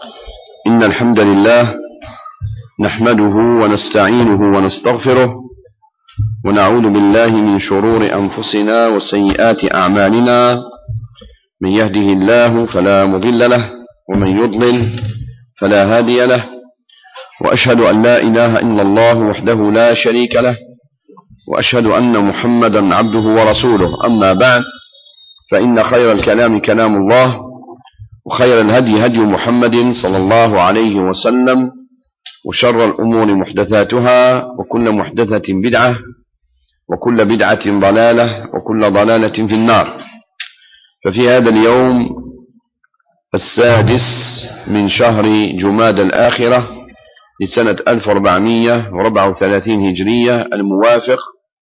إن الحمد لله نحمده ونستعينه ونستغفره ونعوذ بالله من شرور أنفسنا وسيئات أعمالنا. من يهده الله فلا مضل له ومن يضلل فلا هادي له، وأشهد أن لا إله إلا الله وحده لا شريك له، وأشهد أن محمدا عبده ورسوله. أما بعد، فإن خير الكلام كلام الله، وخير الهدي هدي محمد صلى الله عليه وسلم، وشر الأمور محدثاتها، وكل محدثة بدعة، وكل بدعة ضلالة، وكل ضلالة في النار. ففي هذا اليوم 6 من شهر جماد الآخرة لسنة 1434 هجرية، الموافق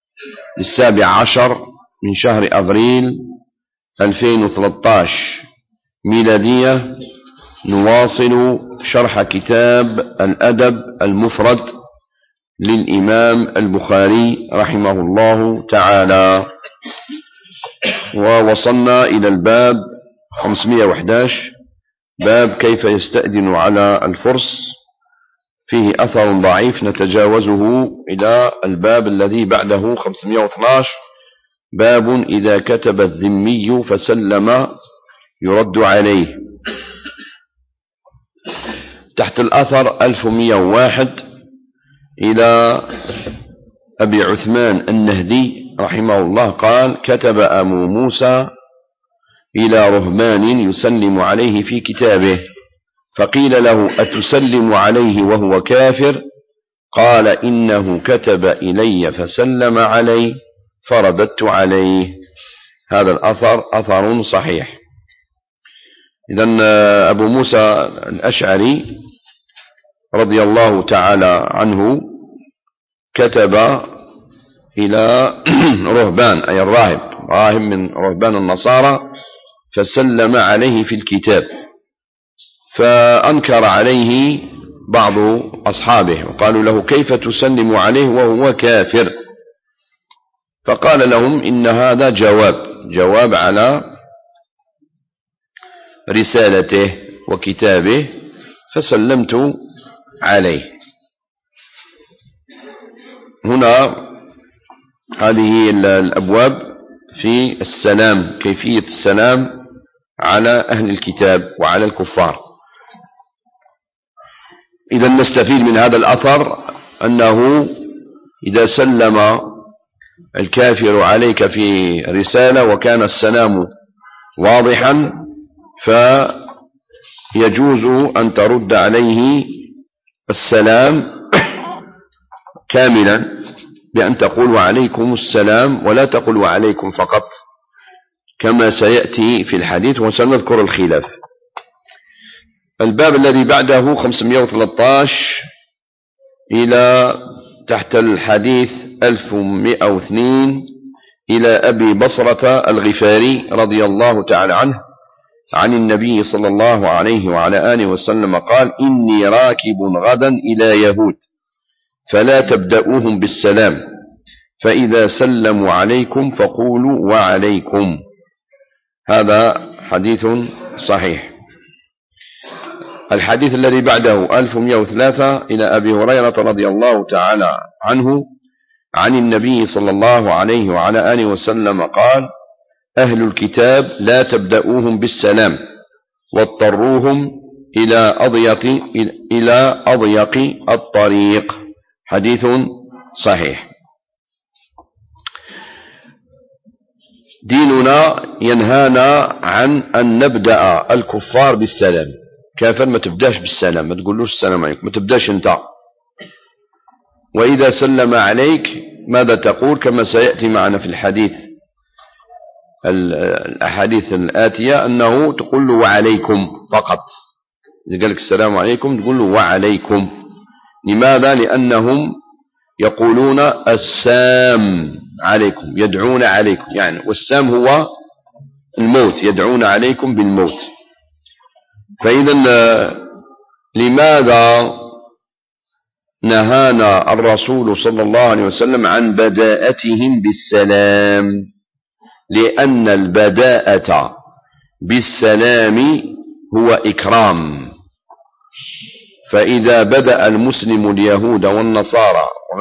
17 من شهر أبريل 2013 ميلادية، نواصل شرح كتاب الأدب المفرد للإمام البخاري رحمه الله تعالى، ووصلنا إلى الباب 511، باب كيف يستأذن على الفرس. فيه أثر ضعيف نتجاوزه إلى الباب الذي بعده 512، باب إذا كتب الذمي فسلم يرد عليه. تحت الأثر 1101 إلى أبي عثمان النهدي رحمه الله قال: كتب أبو موسى إلى رهبان يسلم عليه في كتابه، فقيل له: أتسلم عليه وهو كافر؟ قال: إنه كتب إلي فسلم علي فرددت عليه. هذا الأثر أثر صحيح. إذن أبو موسى الأشعري رضي الله تعالى عنه كتب إلى رهبان، أي الراهب، راهب من رهبان النصارى، فسلم عليه في الكتاب، فأنكر عليه بعض أصحابه وقالوا له: كيف تسلم عليه وهو كافر؟ فقال لهم: إن هذا جواب على رسالته وكتابه، فسلمت عليه. هنا هذه الأبواب في السلام، كيفية السلام على أهل الكتاب وعلى الكفار. إذا نستفيد من هذا الأثر أنه إذا سلم الكافر عليك في رسالة وكان السلام واضحا، فيجوز أن ترد عليه السلام كاملا بأن تقول: وعليكم السلام، ولا تقول وعليكم فقط، كما سيأتي في الحديث وسنذكر الخلاف. الباب الذي بعده 513 إلى تحت الحديث 1102 إلى أبي بصرة الغفاري رضي الله تعالى عنه عن النبي صلى الله عليه وعلى آله وسلم قال: إني راكب غدا إلى يهود، فلا تبدأوهم بالسلام، فإذا سلموا عليكم فقولوا وعليكم. هذا حديث صحيح. الحديث الذي بعده 1103 إلى أبي هريرة رضي الله تعالى عنه عن النبي صلى الله عليه وعلى آله وسلم قال: أهل الكتاب لا تبدأوهم بالسلام، واضطروهم إلى أضيق الطريق. حديث صحيح. ديننا ينهانا عن أن نبدأ الكفار بالسلام. كافر ما تبداش بالسلام، ما تقولوش السلام عليكم، ما تبداش انت. وإذا سلم عليك ماذا تقول؟ كما سيأتي معنا في الحديث، الأحاديث الآتية، أنه تقول له وعليكم فقط. إذا قال لك السلام عليكم تقول له وعليكم. لماذا؟ لأنهم يقولون السام عليكم، يدعون عليكم، يعني والسام هو الموت، يدعون عليكم بالموت. فإذا لماذا نهانا الرسول صلى الله عليه وسلم عن بداءتهم بالسلام؟ لأن البداءة بالسلام هو إكرام، فإذا بدأ المسلم اليهود والنصارى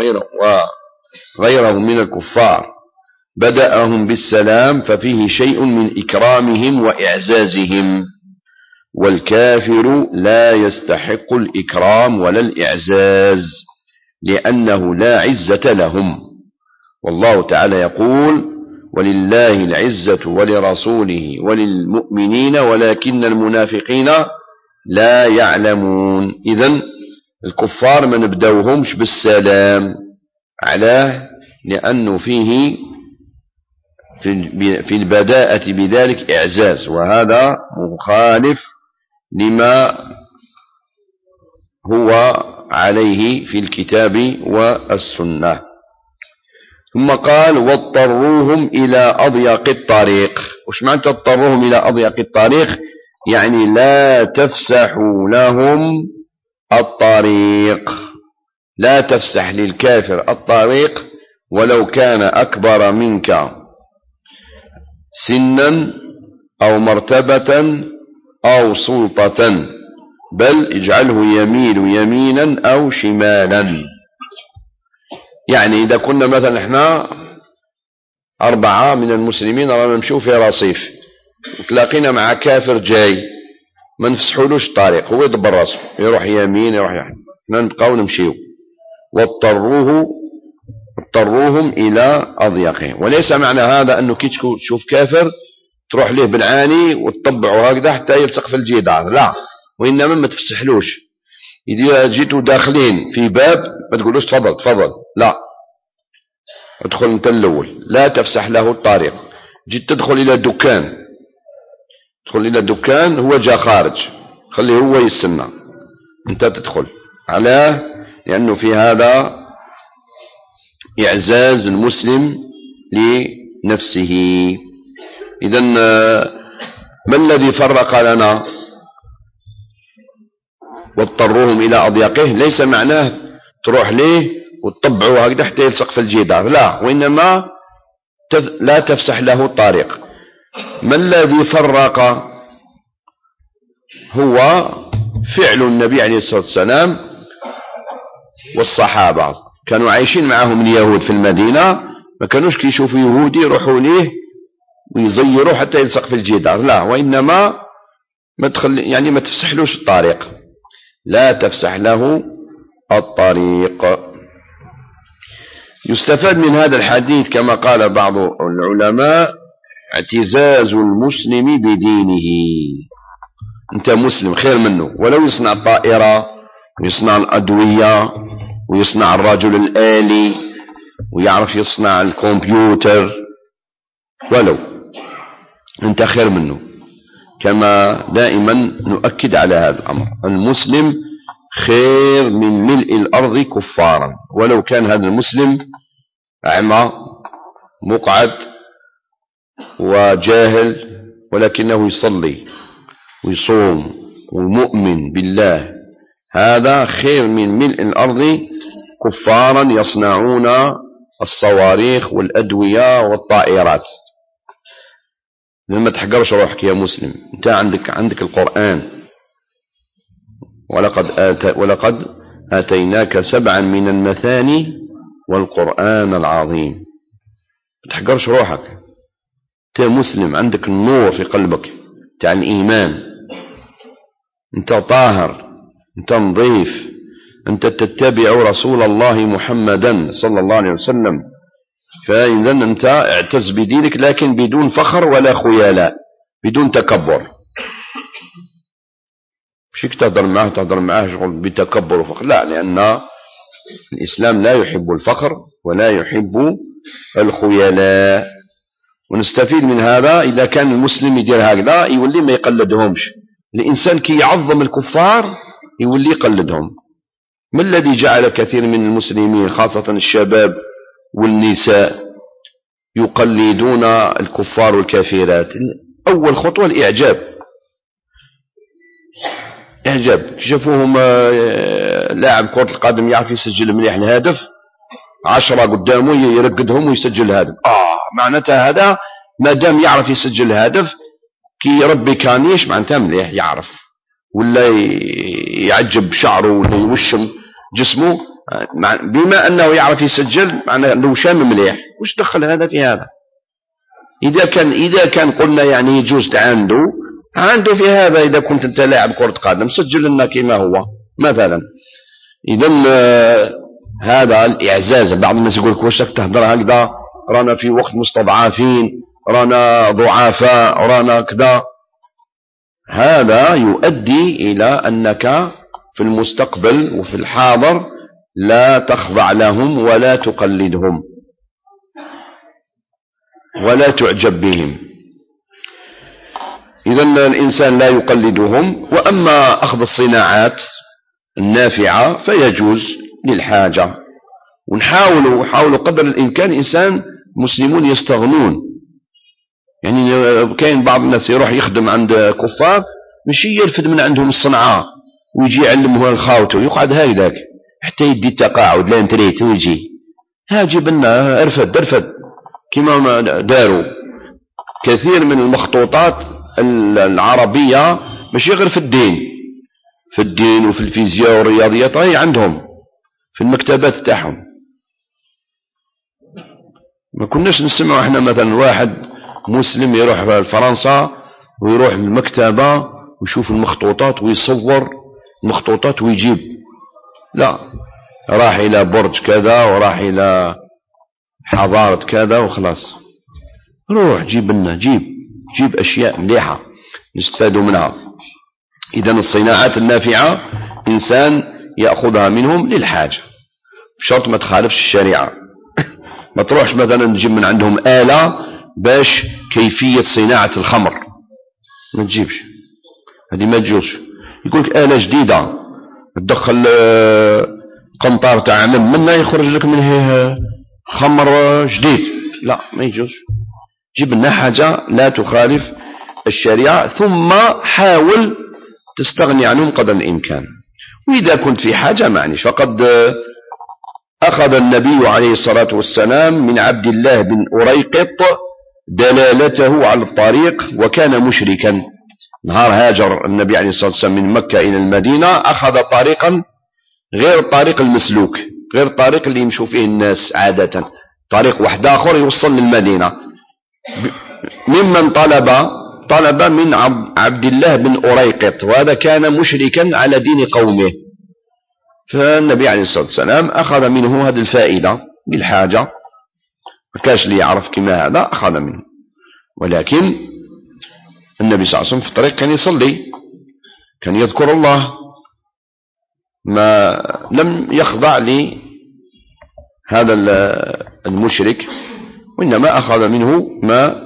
وغيرهم من الكفار بدأهم بالسلام ففيه شيء من إكرامهم وإعزازهم، والكافر لا يستحق الإكرام ولا الإعزاز لأنه لا عزة لهم. والله تعالى يقول: ولله العزة ولرسوله وللمؤمنين ولكن المنافقين لا يعلمون. إذن الكفار ما نبدأوهمش بالسلام، علاه؟ لأنه فيه في البداءة بذلك إعزاز، وهذا مخالف لما هو عليه في الكتاب والسنة. ثم قال: واضطروهم إلى أضيق الطريق. وش معنى اضطروهم إلى أضيق الطريق؟ يعني لا تفسحوا لهم الطريق، لا تفسح للكافر الطريق ولو كان أكبر منك سنا أو مرتبة أو سلطة، بل اجعله يميل يمينا أو شمالا. يعني إذا كنا مثلا احنا 4 من المسلمين رانا نمشوا في رصيف وتلاقينا مع كافر جاي، ما نفسحولوش الطريق، هو يدبر راسه يروح يمين يروح يحن، احنا نبقاو نمشيو. واضطروهم إلى أضيقهم. وليس معنى هذا أنه كي تشوف كافر تروح له بالعاني وتطبعه هكذا حتى يلصق في الجدار، لا، وإنما ما تفسحلوش. إذا جيتوا داخلين في باب ما تقولوش تفضل تفضل، لا، ادخل انت الأول، لا تفسح له الطريق. جيت تدخل إلى دكان، تدخل إلى دكان، هو جاء خارج، خليه هو يستنى، انت تدخل. علاه؟ لأنه في هذا إعزاز المسلم لنفسه. إذن ما الذي فرق لنا واضطروهم إلى أضيقه؟ ليس معناه تروح ليه وتطبعه هكذا حتى يلصق في الجدار، لا، وإنما لا تفسح له الطريق. ما الذي فرق؟ هو فعل النبي عليه الصلاة والسلام والصحابة. كانوا عايشين معهم اليهود في المدينة، ما كانوش كي يشوفوا يهودي يروحوا ليه ويزيروا حتى يلصق في الجدار، لا، وإنما ما تفسحلوش الطريق، لا تفسح له الطريق. يستفاد من هذا الحديث كما قال بعض العلماء اعتزاز المسلم بدينه. انت مسلم خير منه، ولو يصنع الطائرة ويصنع الأدوية ويصنع الرجل الآلي ويعرف يصنع الكمبيوتر، ولو انت خير منه. كما دائما نؤكد على هذا الأمر، المسلم خير من ملء الأرض كفارا، ولو كان هذا المسلم أعمى مقعد وجاهل، ولكنه يصلي ويصوم ومؤمن بالله، هذا خير من ملء الأرض كفارا يصنعون الصواريخ والأدوية والطائرات. لما تحقرش روحك يا مسلم، انت عندك القرآن، ولقد آتيناك 7 من المثاني والقرآن العظيم. ما تحقرش روحك، انت مسلم، عندك النور في قلبك تاع الإيمان، انت طاهر، انت نظيف، انت تتبع رسول الله محمدا صلى الله عليه وسلم. فإذا انت اعتز بدينك، لكن بدون فخر ولا خيلاء، بدون تكبر. مش تهضر معاه شغل بتكبر وفخر، لا، لأن الإسلام لا يحب الفخر ولا يحب الخيلاء. ونستفيد من هذا، إذا كان المسلم يدير هكذا يولي ما يقلدهمش. الإنسان كي يعظم الكفار يولي يقلدهم. ما الذي جعل كثير من المسلمين خاصة الشباب والنساء يقلدون الكفار والكافرات؟ أول خطوة الإعجاب، إعجاب. شافوهم لاعب كرة القدم يعرف يسجل مليح الهدف، 10 قدامه يرقدهم ويسجل الهدف، معناتها هذا ما دام يعرف يسجل الهدف كي يربي كانيش معناتها مليح، يعرف ولا يعجب شعره ولا يوشم جسمه بما أنه يعرف يسجل معناه أنه شام مليح. وش دخل هذا في هذا؟ إذا كان قلنا يعني يجوز عنده في هذا. إذا كنت أنت لاعب كرة قدم سجل لنا كما هو مثلا. إذا هذا الإعزاز. بعض الناس يقول لك واش راك تهضر هكذا، رانا في وقت مستضعفين، رانا ضعفاء، رانا كذا. هذا يؤدي إلى أنك في المستقبل وفي الحاضر لا تخضع لهم ولا تقلدهم ولا تعجب بهم. إذا الإنسان لا يقلدهم. وأما أخذ الصناعات النافعة فيجوز للحاجة. ونحاول قدر الإمكان إنسان مسلمون يستغنون. يعني كاين بعض الناس يروح يخدم عند كفار ماشي يرفد من عندهم الصنعة ويجي يعلمه الخاوته ويقعد هايداك حتى يدي التقاعد لا انتريت ويجي جيب لنا ارفد كما داروا كثير من المخطوطات العربية ماشي غير في الدين وفي الفيزياء والرياضيات هي عندهم في المكتبات تاعهم. ما كناش نسمع احنا مثلا واحد مسلم يروح فرنسا ويروح المكتبة ويشوف المخطوطات ويصور المخطوطات ويجيب. لا، راح إلى برج كذا وراح إلى حضارة كذا وخلاص. روح جيب لنا جيب أشياء مليحة نستفادوا منها. إذا الصناعات النافعة إنسان يأخذها منهم للحاجة بشرط ما تخالفش الشريعة. ما تروحش مثلا نجيب من عندهم آلة باش كيفية صناعة الخمر، ما تجيبش هذه، ما تجوز. يقولك آلة جديدة تدخل قنطار تاع عمل منها يخرج لك منه خمر جديد، لا ما يجوز. جيب لنا حاجة لا تخالف الشريعة ثم حاول تستغني عنهم قدر الإمكان. وإذا كنت في حاجة معنيش. فقد أخذ النبي عليه الصلاة والسلام من عبد الله بن أريقط دلالته على الطريق وكان مشركا. نهار هاجر النبي عليه الصلاة والسلام من مكة إلى المدينة أخذ طريقا غير الطريق المسلوك، غير الطريق اللي يمشوا فيه الناس عادة، طريق واحد آخر يوصل للمدينة. ممن طلب من عبد الله بن أريقط، وهذا كان مشركا على دين قومه. فالنبي عليه الصلاة والسلام أخذ منه هذه الفائدة بالحاجة، ما كاش لي يعرف كما هذا أخذ منه. ولكن النبي صلى الله عليه وسلم في الطريق كان يصلي، كان يذكر الله، ما لم يخضع لهذا المشرك، وإنما أخذ منه ما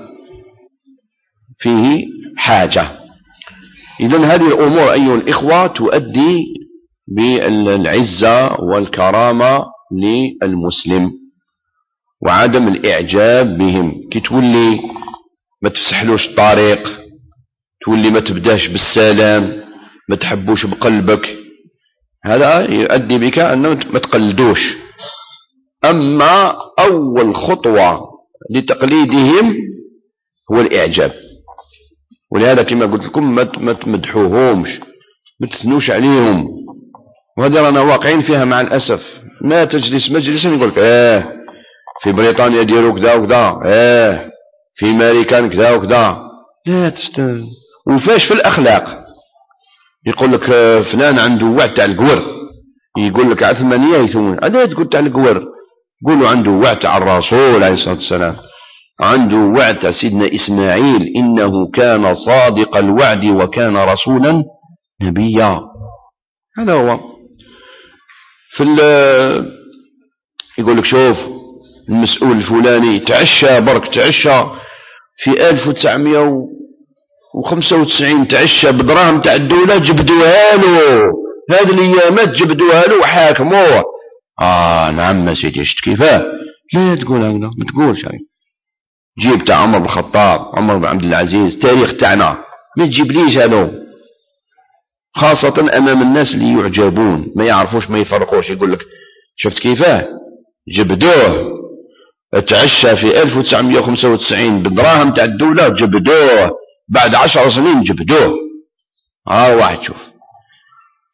فيه حاجة. إذن هذه الأمور أيها الإخوة تؤدي بالعزة والكرامة للمسلم وعدم الإعجاب بهم. كي تولي ما تفسحلوش الطريق، تولي ما تبداش بالسلام، ما تحبوش بقلبك، هذا يؤدي بك أنه ما تقلدوش. أما أول خطوة لتقليدهم هو الإعجاب. ولهذا كما قلت لكم ما تمدحوهمش، ما تثنوش عليهم. وهذا رانا واقعين فيها مع الأسف. ما تجلس مجلسا يقولك في بريطانيا يديروا كذا وكذا، في أمريكان كذا وكذا. لا تستاهل. وفاش في الأخلاق يقول لك فلان عنده وعد تاع القور، يقول لك عثمانية يثمون، هذا تقول تاع القور، قولوا عنده وعد تاع الرسول عليه الصلاة والسلام، عنده وعد تاع سيدنا إسماعيل إنه كان صادق الوعد وكان رسولا نبيا. هذا هو. يقول لك شوف المسؤول الفلاني تعشى في 1995 تعشى بدراهم تاع الدولة جبدوها له، هذه الأيامات جبدوها له وحاكموه. نعم سيدي شفت كيفاه. لا تقول هكذا، ما تقولش هكذا. جيب تاع عمر بن الخطاب، عمر بن عبد العزيز، تاريخ تاعنا، ما تجيبليش هذا، خاصة أمام الناس اللي يعجبون ما يعرفوش ما يفرقوش. يقول لك شفت كيفاه جبدوه، تعشى في 1995 بدراهم تاع الدولة جبدوه، بعد 10 سنين جبدوه. واحد شوف.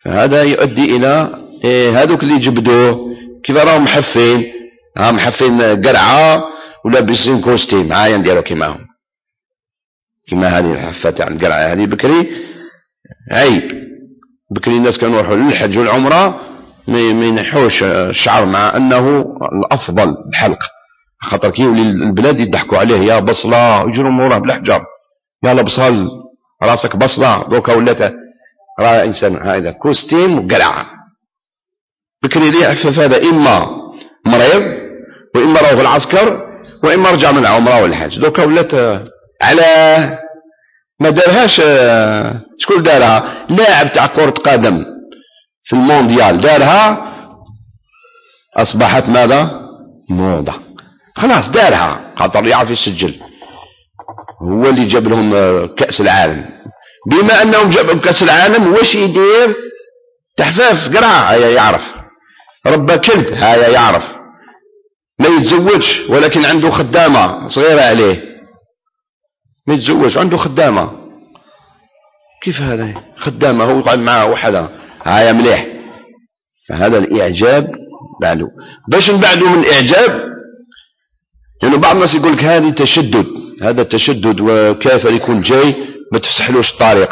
فهذا يؤدي إلى هذوك اللي جبدوه كيف راهم محفين، محفين قرعة ولابسين كوستيم عايا نديرو كيماهم، كما هذه الحفة تاع القرعة هذه بكري عيب. بكري الناس كانوا يروحوا للحج والعمرة ما ينحوش الشعر، مع أنه الأفضل الحلق، خاطر كي يولي البلاد يضحكوا عليه، يا بصلة يجروا موراه بالحجر، يا بصل راسك بصلة، دوكا ولات راه إنسان هذا كوستيم وقرعة. بكري لي عفف هذا إما مريض وإما راهو في العسكر وإما رجع من العمرة والحج، دوكا ولات على ما دارهاش. شكون دارها؟ لاعب تاع كرة قدم في المونديال دارها، أصبحت ماذا؟ موضة، خلاص دارها خاطر يعرف يسجل، هو اللي جاب لهم كأس العالم. بما أنهم جابوا كأس العالم واش يدير؟ تحفاف قرعة هيا يعرف، ربا كلب هيا يعرف، ما يتزوجش ولكن عنده خدامة صغيرة عليه، ما يتزوج عنده خدامة. كيف هذا؟ خدامة هو يقعد معها وحدها هيا مليح. فهذا الإعجاب بعده. باش نبعدوا من الإعجاب، لأنه بعض الناس يقول لك هذه تشدد، هذا تشدد وكافر يكون جاي ما تفسحلوش الطريق.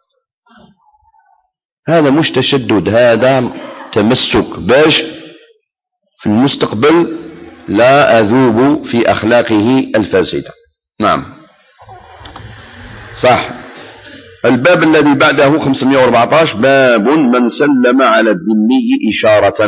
هذا مش تشدد، هذا تمسك باش في المستقبل لا أذوب في أخلاقه الفاسدة. نعم صح. الباب الذي بعده 514 باب من سلم على الذمي إشارة،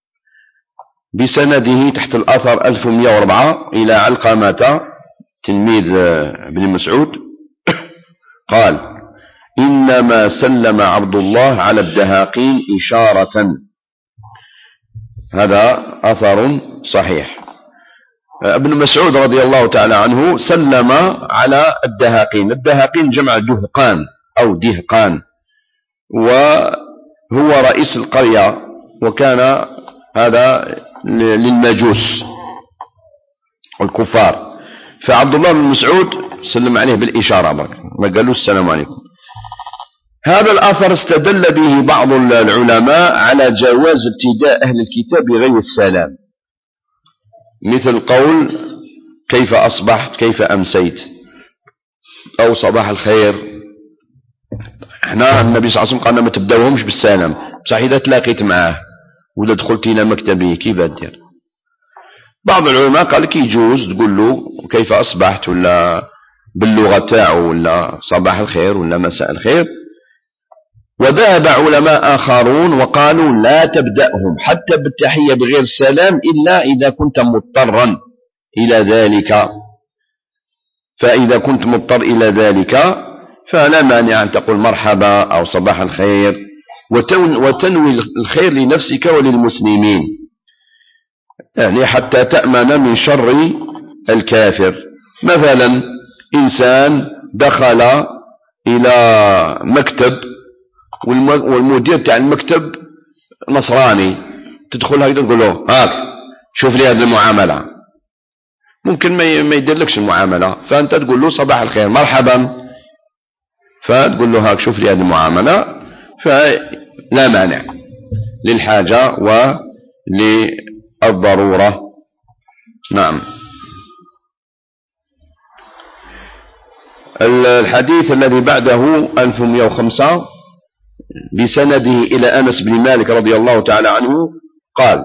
بسنده تحت الأثر 1104 إلى علقمة تلميذ ابن مسعود قال: إنما سلم عبد الله على الدهاقين إشارة. هذا أثر صحيح. ابن مسعود رضي الله تعالى عنه سلم على الدهاقين. الدهاقين جمع دهقان أو دهقان، وهو رئيس القرية، وكان هذا للمجوس والكفار. فعبد الله بن مسعود سلم عليه بالإشارة، ما قالوا السلام عليكم. هذا الأثر استدل به بعض العلماء على جواز ابتداء أهل الكتاب بغير السلام، مثل قول كيف أصبحت، كيف أمسيت، أو صباح الخير. احنا النبي صلى الله عليه وسلم قالنا ما تبدأوهمش بالسلام، بصح إذا تلاقيت معاه ولا دخلت إلى مكتبه كيف دير؟ بعض العلماء قال لك يجوز تقول له كيف أصبحت، ولا باللغة تاعه، ولا صباح الخير ولا مساء الخير. وذهب علماء آخرون وقالوا لا تبدأهم حتى بالتحية بغير السلام إلا إذا كنت مضطرا إلى ذلك. فإذا كنت مضطر إلى ذلك فلا مانع أن تقول مرحبا أو صباح الخير، وتنوي الخير لنفسك وللمسلمين، يعني حتى تأمن من شر الكافر. مثلا إنسان دخل إلى مكتب والمدير تاع المكتب نصراني، تدخل هكذا تقول له هاك شوف لي هذه المعاملة، ممكن ما يدير لكش المعاملة، فأنت تقول له صباح الخير مرحبا، فتقول له هاك شوف لي هذه المعاملة، فلا مانع للحاجة وللضرورة. نعم. الحديث الذي بعده 1105 بسنده إلى أنس بن مالك رضي الله تعالى عنه قال: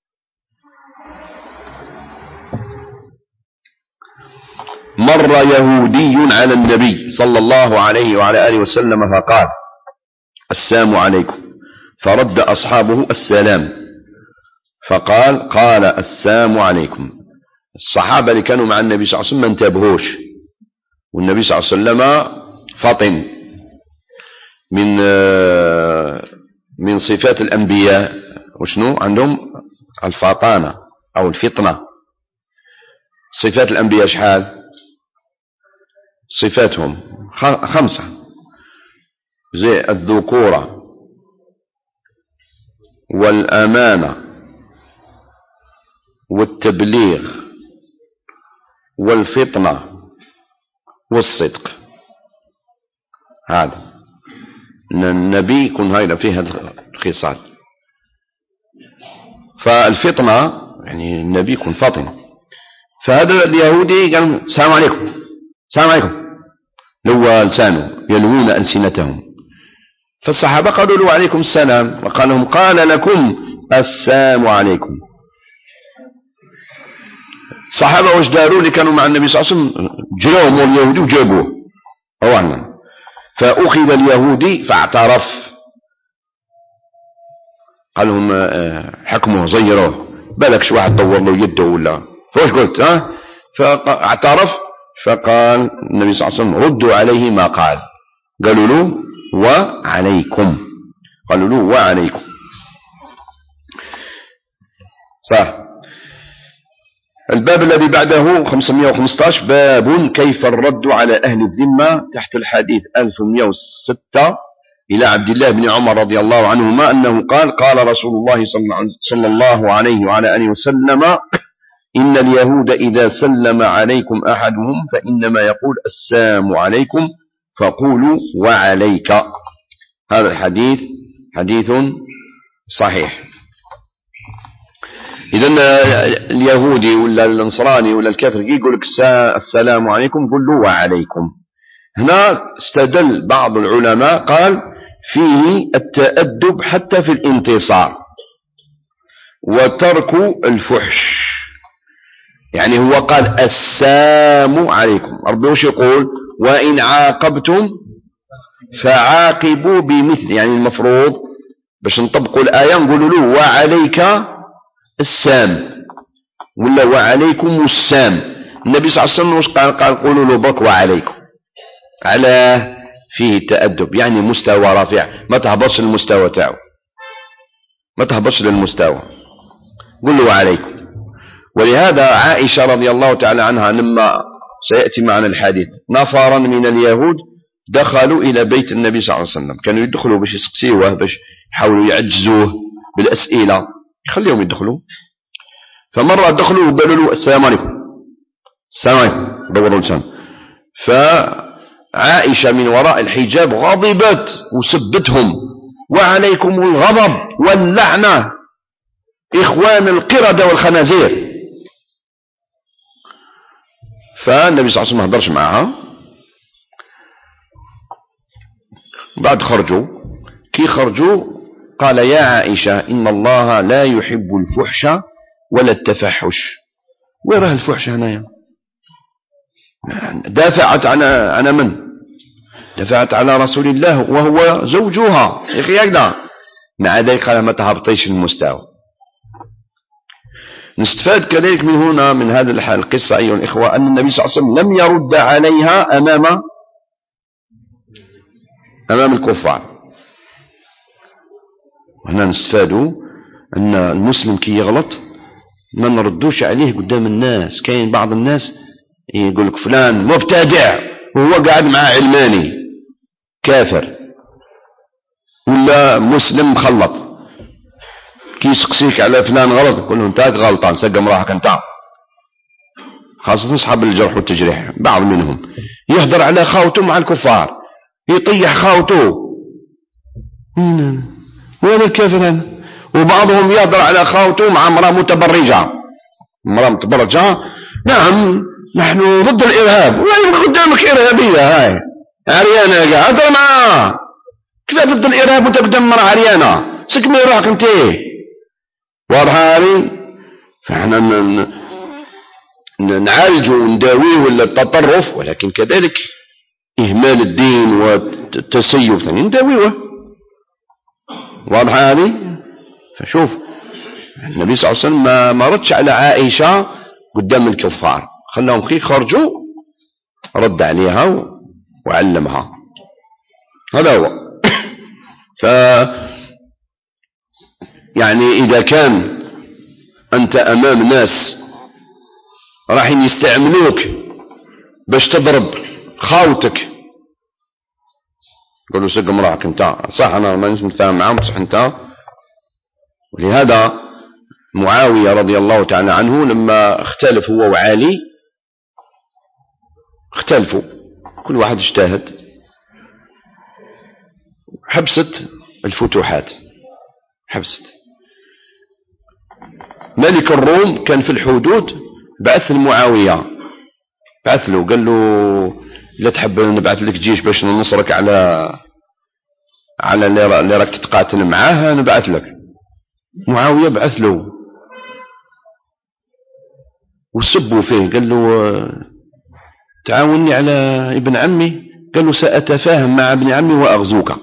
مر يهودي على النبي صلى الله عليه وعلى آله وسلم فقال: السلام عليكم، فرد أصحابه السلام، فقال: قال السلام عليكم. الصحابة اللي كانوا مع النبي صلى الله عليه وسلم ما انتبهوش، والنبي صلى الله عليه وسلم فطن من صفات الأنبياء، وشنو عندهم؟ الفطانة أو الفطنة. صفات الأنبياء شحال؟ صفاتهم 5: زي الذكورة والأمانة والتبليغ والفطنة والصدق. هذا النبي يكون هاي فيه الخصال. فالفطنة يعني النبي يكون فاطن. فهذا اليهودي قال السلام عليكم السلام عليكم، لوى لسانه يلوون ألسنتهم. فالصحابة قالوا له عليكم السلام، وقال لهم قال لكم السلام عليكم. الصحابة واش داروا اللي كانوا مع النبي صلى الله عليه وسلم؟ جراهم اليهودي وجابوه أولا، فأخذ اليهودي فاعترف، قال لهم حكموه زيروه، بالكش واحد دور له يده ولا فوش قلت فاعترف. فقال النبي صلى الله عليه وسلم ردوا عليه ما قال، قالوا له وعليكم، قالوا له وعليكم. صح. الباب الذي بعده 515 باب كيف الرد على أهل الذمة، تحت الحديث 1106 إلى عبد الله بن عمر رضي الله عنهما أنه قال قال رسول الله صلى الله عليه وعلى آله وسلم إن اليهود إذا سلم عليكم أحدهم فإنما يقول السلام عليكم فقولوا وعليك. هذا الحديث حديث صحيح. إذن اليهودي ولا النصراني ولا الكافر يقول لك السلام عليكم قل له وعليكم. هنا استدل بعض العلماء قال فيه التأدب حتى في الانتصار وترك الفحش. يعني هو قال السلام عليكم، ربي وش يقول وإن عاقبتم فعاقبوا بمثل، يعني المفروض باش نطبقوا الآية نقولوا له وعليك السام ولا وعليكم السام. النبي صلى الله عليه وسلم وش قال قولوا له برك وعليكم، على فيه التأدب، يعني مستوى رفيع، ما تهبطش للمستوى تاعه، ما تهبطش للمستوى، قل له وعليكم. ولهذا عائشة رضي الله تعالى عنها لما سيأتي معنا الحديث نفرا من اليهود دخلوا إلى بيت النبي صلى الله عليه وسلم، كانوا يدخلوا باش يسقسيوه باش يحاولوا يعجزوه بالأسئلة، يخليهم يدخلوا. فمرة دخلوا وقالوا له السلام عليكم السلام عليكم، دوروا لسان. فعائشة من وراء الحجاب غضبت وسبتهم وعليكم الغضب واللعنة إخوان القردة والخنازير. فالنبي صلى الله عليه وسلم ما هدرش معها، بعد خرجوا كي خرجوا قال يا عائشة إن الله لا يحب الفحش ولا التفحش. ويراه الفحش هنايا؟ دافعت عن من؟ دافعت على رسول الله وهو زوجها يا أخي هكذا. مع ذلك قال ما تهبطيش المستوى. نستفاد كذلك من هنا من هذا القصة أيها الإخوة أن النبي صلى الله عليه وسلم لم يرد عليها أمام الكفار. هنا نستفاد أن المسلم كي يغلط ما نردوش عليه قدام الناس. كاين بعض الناس يقول لك فلان مبتدع وهو قاعد مع علماني كافر ولا مسلم مخلط، كي يسقسيك على فلان غلط يقول له انت غلطان سقم راحك انت. خاصة أصحاب الجرح والتجريح بعض منهم يهدر على خاوته مع الكفار، يطيح خاوته وين الكافر هذا. وبعضهم يهدر على خاوته مع امرأة متبرجة، امرأة متبرجة نعم نحن ضد الإرهاب، وين قدامك إرهابية هاي عريانة قاعد هدر معاه كيف ضد الإرهاب وانت قدام امرأة عريانة سكمي روحك انت واضح هذه. فاحنا نعالجه ونداويه ولا التطرف، ولكن كذلك إهمال الدين والتسيف نداويه واضح هذه. فشوف النبي صلى الله عليه وسلم ما ردش على عائشة قدام الكفار، خلاهم خي خرجوا رد عليها وعلمها. هذا هو. ف يعني إذا كان أنت أمام ناس راح يستعملوك باش تضرب خاوتك قالوا سقم راحك انت صح، أنا ما نتفاهم معهم صح انت. ولهذا معاوية رضي الله تعالى عنه لما اختلف هو وعلي، اختلفوا كل واحد اجتهد، حبست الفتوحات حبست. ملك الروم كان في الحدود، بعث المعاوية، بعث له قال له لا تحب نبعث لك جيش باش ننصرك على اللي راك تتقاتل معاه، نبعث لك. معاوية بعث له وسبوا فيه، قال له تعاوني على ابن عمي، قال له سأتفاهم مع ابن عمي وأغزوك.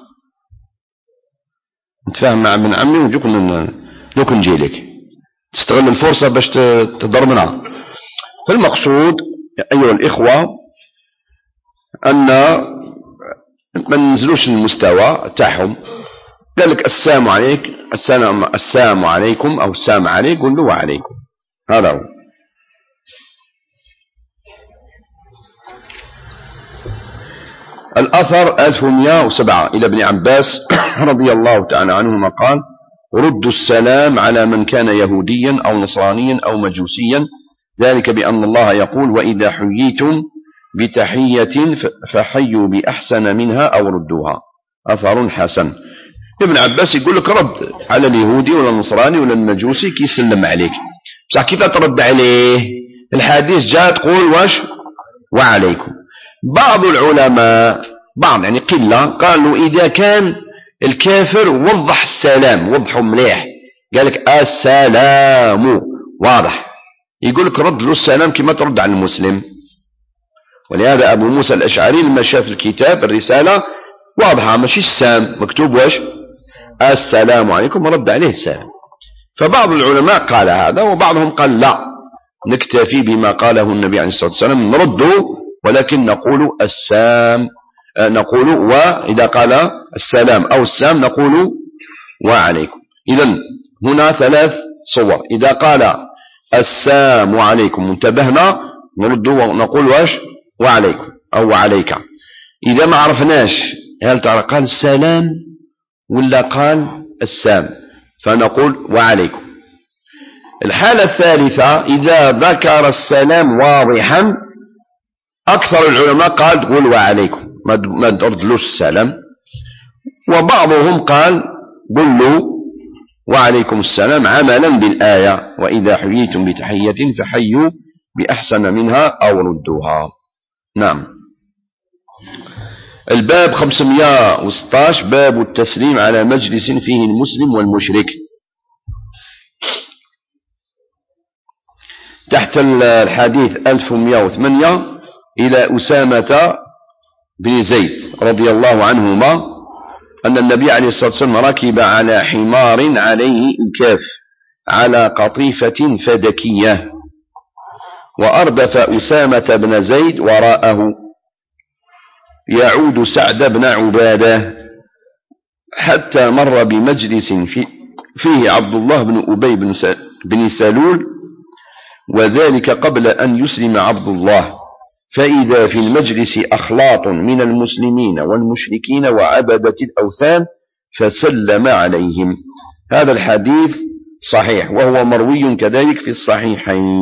نتفاهم مع ابن عمي ونجوك لوك نجي لك، تستغل الفرصة باش تضربنا. فالمقصود أيها الإخوة أن ما ننزلوش المستوى تاعهم. قال لك السلام عليك، السلام عليكم أو السلام عليك، قل له وعليكم. هذا هو. الأثر 1107 إلى ابن عباس رضي الله تعالى عنهما قال: ردوا السلام على من كان يهوديا أو نصرانيا أو مجوسيا، ذلك بأن الله يقول: وإذا حييتم بتحية فحيوا بأحسن منها أو ردوها. أثر حسن. ابن عباس يقول لك رد على اليهودي ولا النصراني ولا المجوسي كي يسلم عليك، بصح كيف ترد عليه؟ الحديث جاء تقول واش وعليكم. بعض العلماء، بعض يعني قلة، قالوا إذا كان الكافر وضح السلام، وضحوا مليح، قال لك السلام واضح، يقول لك رد له السلام كما ترد على المسلم. ولهذا أبو موسى الأشعري لما شاف الكتاب الرسالة واضحة، ماشي السام مكتوب واش السلام عليكم، رد عليه السلام. فبعض العلماء قال هذا، وبعضهم قال لا، نكتفي بما قاله النبي عليه الصلاة والسلام، نرده ولكن نقول السام، نقول وإذا قال السلام أو السام نقول وعليكم. إذن هنا ثلاث صور. إذا قال السلام عليكم انتبهنا، نرد ونقول واش وعليكم أو وعليك. إذا ما عرفناش هل ترى قال السلام ولا قال السام فنقول وعليكم. الحالة الثالثة إذا ذكر السلام واضحا، أكثر العلماء قال تقول وعليكم، ما تردلوش السلام. وبعضهم قال قل له وعليكم السلام عملا بالآية: وإذا حييتم بتحية فحيوا بأحسن منها أو ردوها. نعم. الباب 516 باب التسليم على مجلس فيه المسلم والمشرك. تحت الحديث 1108 إلى أسامة بن زيد رضي الله عنهما أن النبي عليه الصلاة والسلام ركب على حمار عليه إكاف على قطيفة فدكية، وأردف أسامة بن زيد وراءه يعود سعد بن عبادة، حتى مر بمجلس فيه عبد الله بن أبي بن سلول، وذلك قبل أن يسلم عبد الله، فإذا في المجلس أخلاط من المسلمين والمشركين وعبدة الأوثان فسلم عليهم. هذا الحديث صحيح، وهو مروي كذلك في الصحيحين.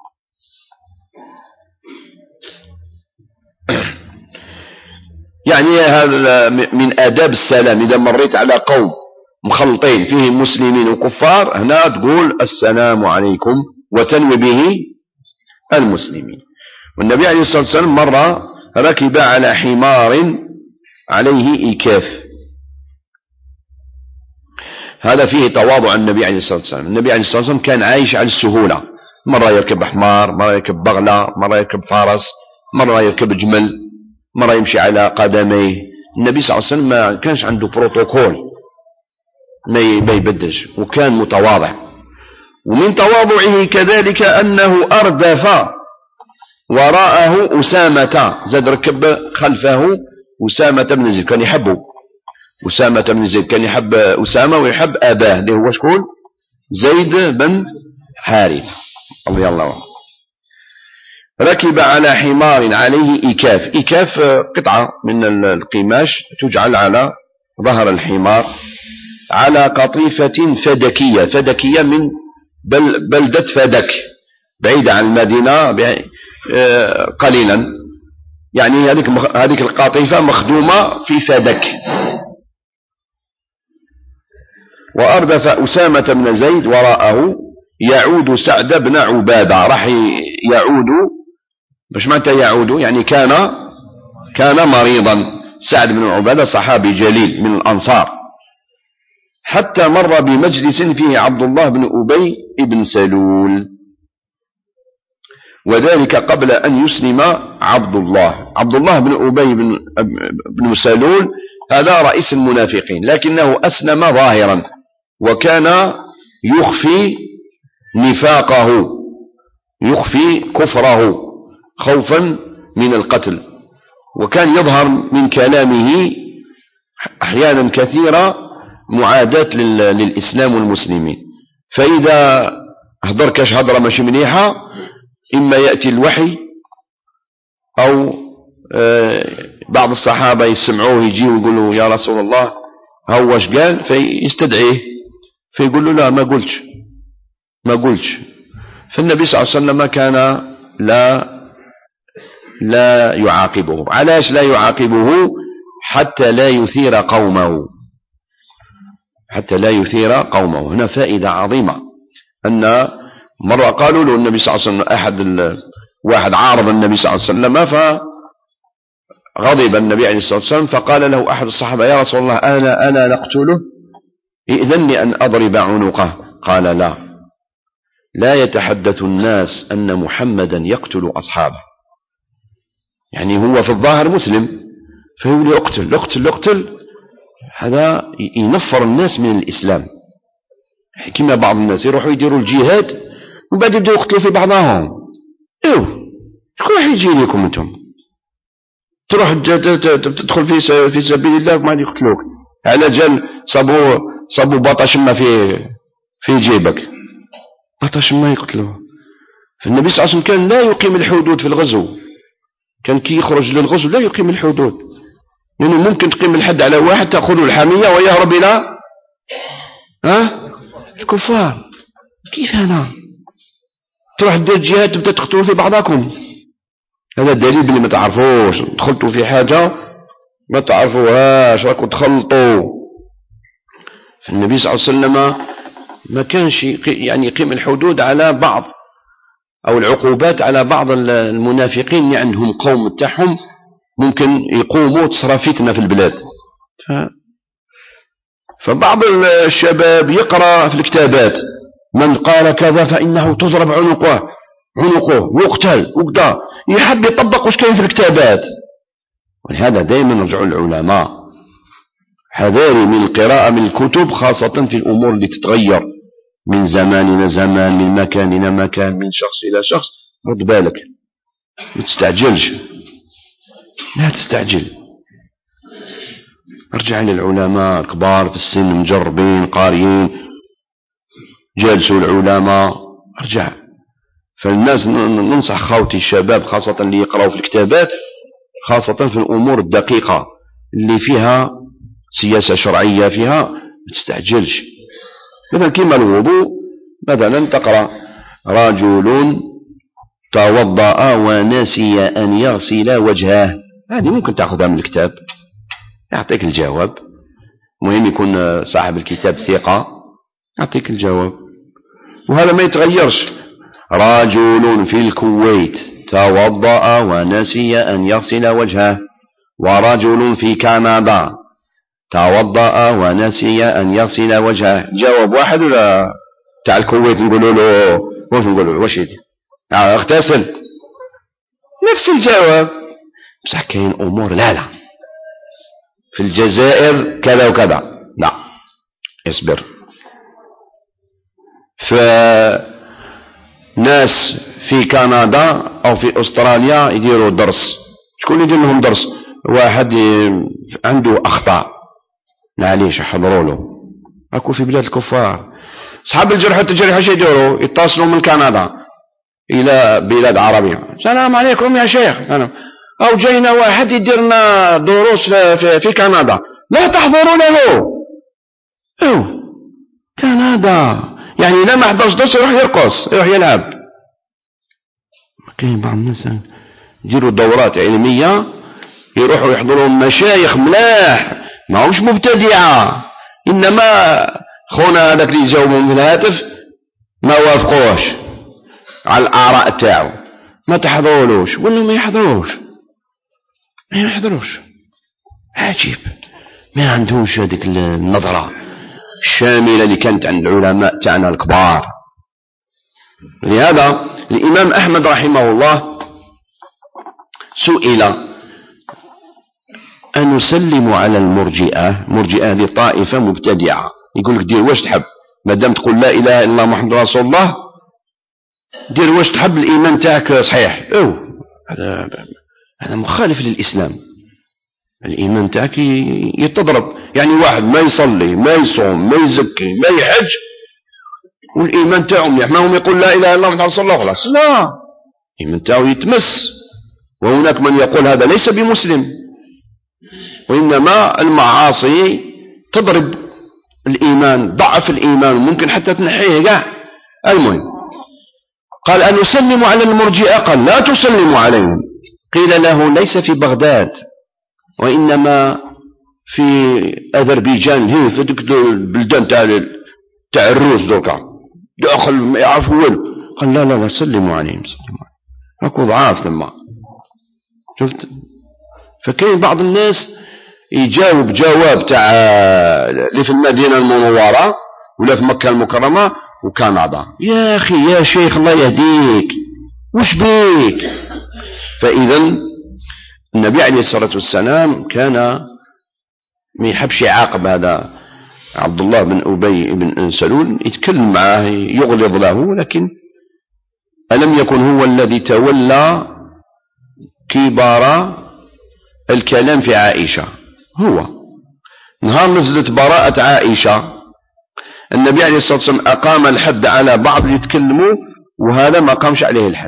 يعني هذا من آداب السلام. إذا مريت على قوم مخلطين فيهم مسلمين وكفار، هنا تقول السلام عليكم وتنوي به المسلمين. والنبي عليه الصلاة والسلام مرة ركب على حمار عليه إكاف، هذا فيه تواضع النبي عليه الصلاة والسلام. النبي عليه الصلاة والسلام كان عايش على السهولة، مرة يركب حمار، مرة يركب بغلة، مرة يركب فرس، مرة يركب جمل، مرة يمشي على قدميه. النبي صلى الله عليه وسلم ما كانش عنده بروتوكول، ما يبدش، وكان متواضع. ومن تواضعه كذلك أنه أردف وراءه أسامة، زاد ركب خلفه أسامة بن زيد، كان يحبه أسامة بن زيد، كان يحب أسامة ويحب أباه اللي هو شكون؟ زيد بن حارث رضي الله عنه. ركب على حمار عليه إكاف. إكاف قطعة من القماش تجعل على ظهر الحمار على قطيفة فدكية. فدكية من بلدة فدك بعيدة عن المدينة قليلا، يعني هذيك القطيفة مخدومة في فدك. وأردف أسامة بن زيد وراءه يعود سعد بن عبادة. راح يعود، مش متى يعود يعني كان مريضا. سعد بن عبادة صحابي جليل من الأنصار. حتى مر بمجلس فيه عبد الله بن أبي بن سلول، وذلك قبل أن يسلم عبد الله بن أبي بن سلول هذا رئيس المنافقين، لكنه أسلم ظاهرا، وكان يخفي نفاقه، يخفي كفره خوفا من القتل، وكان يظهر من كلامه أحيانا كثيرة معاداة للإسلام والمسلمين. فإذا هضر كاش هضرة ماشي مليحة، إما يأتي الوحي أو بعض الصحابة يسمعوه يجي ويقولوا يا رسول الله هو واش قال، فيستدعيه فيقول له لا ما قلتش. فالنبي صلى الله عليه وسلم كان لا يعاقبه. علاش لا يعاقبه؟ حتى لا يثير قومه. هنا فائدة عظيمة، أن مرة قالوا له النبي صلى الله عليه وسلم، واحد عارض النبي صلى الله عليه وسلم، فغضب النبي عليه الصلاة والسلام، فقال له أحد الصحابة يا رسول الله أنا نقتله، إذن لي أن أضرب عنقه. قال لا يتحدث الناس أن محمدا يقتل أصحابه، يعني هو في الظاهر مسلم، فيقول اقتل. هذا ينفر الناس من الإسلام، كما بعض الناس يروحوا يديروا الجهاد وبعد يبدأوا يقتلوا في بعضهم. شكون راح يجي لكم انتم؟ تروح تدخل في سبيل الله وما يقتلوك على جال صابوا بطاشمة في جيبك، بطاشمة يقتلوه. فالنبي صلى الله عليه وسلم كان لا يقيم الحدود في الغزو، كان كي يخرج للغزو لا يقيم الحدود، لأنه يعني ممكن تقيم الحد على واحد تأخذه الحامية ويهرب إلى الكفار. كيف أنا تروح دير جهاد تبدأ تقتلوا في بعضكم؟ هذا دليل بلي ما تعرفوش، دخلتوا في حاجة ما تعرفوهاش، راكم تخلطوا. فالنبي صلى الله عليه وسلم ما كانش يعني يقيم الحدود على بعض أو العقوبات على بعض المنافقين اللي عندهم قوم تاعهم ممكن يقوموا تصرى فتنة في البلاد. فبعض الشباب يقرأ في الكتابات من قال كذا فإنه تضرب عنقه يقتل وكذا، يحب يطبق وش كاين في الكتابات. ولهذا دائما نرجعوا للعلماء، حذاري من القراءة من الكتب، خاصة في الأمور اللي تتغير من زمان إلى زمان، من مكان إلى مكان، من شخص إلى شخص. رد بالك، ما تستعجلش، لا تستعجل. ارجع للعلماء الكبار في السن، مجربين قارئين، جالسوا العلماء، ارجع. فالناس ننصح خوتي الشباب خاصة اللي يقرأوا في الكتابات، خاصة في الأمور الدقيقة اللي فيها سياسة شرعية، فيها ما تستعجلش. مثلا كما الوضوء، مثلا تقرأ رجل توضأ ونسي أن يغسل وجهه، هذه ممكن تأخذها من الكتاب يعطيك الجواب. مهم يكون صاحب الكتاب ثقة يعطيك الجواب، وهذا ما يتغيرش. رجل في الكويت توضأ ونسي أن يغسل وجهه، ورجل في كندا توضأ ونسي أن يغسل وجهه. جواب واحد ولا تاع الكويت نقولوا له واش نقولوا له واش يدي اغتسل؟ نفس الجواب. بصح كاين أمور لا في الجزائر كذا وكذا، لا اصبر. فناس في كندا أو في أستراليا يديروا درس، شكون يدير لهم درس؟ واحد عنده أخطاء، معليش حضروا له. أكو في بلاد الكفار أصحاب الجرح والتجريح ايش يديروا؟ يتصلوا من كندا إلى بلاد عربية، السلام عليكم يا شيخ، أو جينا واحد يدير لنا دروس في كندا، لا تحضروا له. كندا يعني لا ما حضرش درس يروح يرقص يروح يلعب. كاين بعض الناس يديروا دورات علمية يروحوا يحضروا مشايخ ملاح، ما همش مبتدعة، إنما خونا هذاك اللي يجاوبهم في الهاتف ما وافقوش على الآراء تاعو، ما تحضرولوش ولا ما يحضروش، عجيب، ما عندهمش هذيك النظرة الشاملة اللي كانت عند العلماء تاعنا الكبار. لهذا الإمام أحمد رحمه الله سئل أن نسلم على المرجئة. مرجئة هذه طائفة مبتدعة، يقول لك دير واش تحب، ما دام تقول لا إله إلا الله محمد رسول الله دير واش تحب، الإيمان تاعك صحيح. هذا مخالف للإسلام. الإيمان تاعك يتضرب، يعني واحد ما يصلي ما يصوم ما يزكي ما يحج والإيمان تاعه مليح، ما هم يقول لا إله إلا الله محمد رسول الله خلاص، لا، الإيمان تاعه يتمس. وهناك من يقول هذا ليس بمسلم، وإنما المعاصي تضرب الإيمان، ضعف الإيمان، ممكن حتى تنحيه قاع. المهم قال أن يسلم على المرجئة، قال لا تسلم عليهم. قيل له ليس في بغداد وإنما في أذربيجان، هي في ديك البلدان تاع الروس دوكا داخل ما يعرفوا والو. قال لا لا لا سلموا عليهم، راكو ضعاف ثم. شفت؟ فكاين بعض الناس يجاوب جواب تاع اللي في المدينة المنورة ولا في مكة المكرمة وكندا، يا أخي يا شيخ الله يهديك وش بيك. فإذا النبي عليه الصلاة والسلام كان ما يحبش يعاقب هذا عبد الله بن أبي بن سلول، يتكلم معه يغلظ له، لكن ألم يكن هو الذي تولى كبار الكلام في عائشة؟ هو نهار نزلت براءة عائشة النبي عليه الصلاة والسلام أقام الحد على بعض يتكلموا، وهذا ما قامش عليه الحد.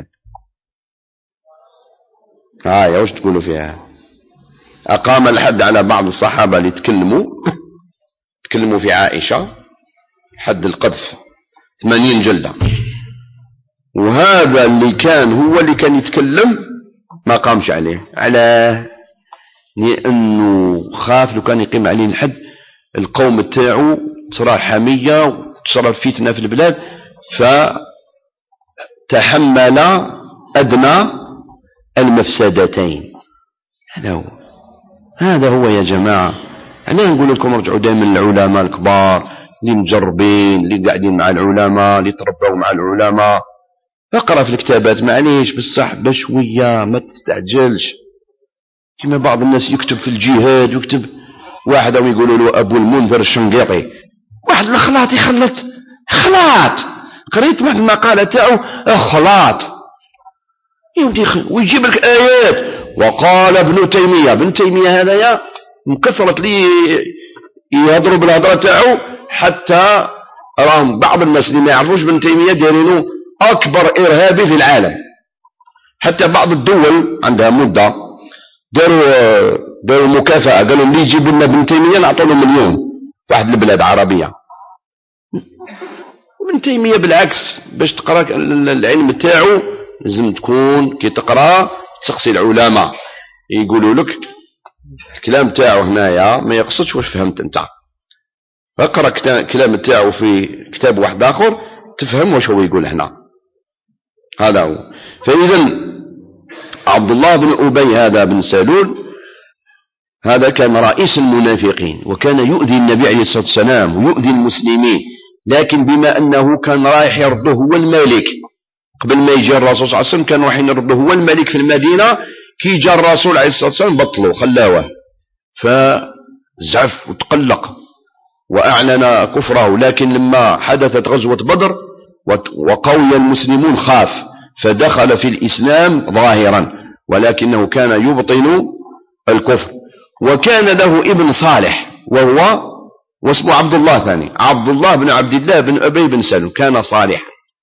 يا وش تقولوا فيها؟ أقام الحد على بعض الصحابة اللي تكلموا في عائشة، حد القذف 80 جلدة، وهذا اللي كان هو اللي كان يتكلم ما قامش عليه. على لأنه خاف لو كان يقيم عليه الحد القوم تاعو تصرى حمية وتصرى فتنة في البلاد، فتحمل أدنى المفسدتين. هذا هو يا جماعة. أنا نقول لكم ارجعوا دائما للعلماء الكبار اللي مجربين، اللي قاعدين مع العلماء، اللي تربوا مع العلماء. اقرأ في الكتابات، معليش بالصح بشوية، ما تستعجلش. كما بعض الناس يكتب في الجهاد، يكتب واحد أو يقولوا له أبو المنذر الشنقيطي، واحد الخلاط يخلط خلاط، قريت واحد المقالة تاعو خلاط ويجيب لك آيات. وقال ابن تيمية هذا يا مكثرت لي يضرب الهضرة تاعو، حتى راهم بعض الناس اللي ما يعرفوش ابن تيمية دايرينه أكبر إرهابي في العالم. حتى بعض الدول عندها مدة داروا مكافأة، قالوا اللي يجيب لنا ابن تيمية نعطوا له 1,000,000 واحد البلاد عربية. ابن تيمية بالعكس باش تقرأ العلم تاعو لازم تكون كي تقرأ تسقسي العلماء يقولوا لك الكلام تاعو هنايا ما يقصدش واش فهمت انت. اقرأ كلام تاعو في كتاب واحد آخر تفهم واش هو يقول هنا. هذا هو. فإذا عبد الله بن أبي هذا بن سلول هذا كان رئيس المنافقين، وكان يؤذي النبي عليه الصلاة والسلام ويؤذي المسلمين، لكن بما أنه كان رايح يرده هو الملك قبل ما يجي الرسول صلى الله عليه وسلم، كان رايح يرده هو الملك في المدينة. كي جاء الرسول عليه الصلاة والسلام بطلوا خلاوه، فزعف وتقلق وأعلن كفره. لكن لما حدثت غزوة بدر وقوي المسلمون خاف، فدخل في الإسلام ظاهرا، ولكنه كان يبطن الكفر. وكان له ابن صالح واسمه عبد الله ثاني، عبد الله بن عبد الله بن أبي بن سلول، كان صالح.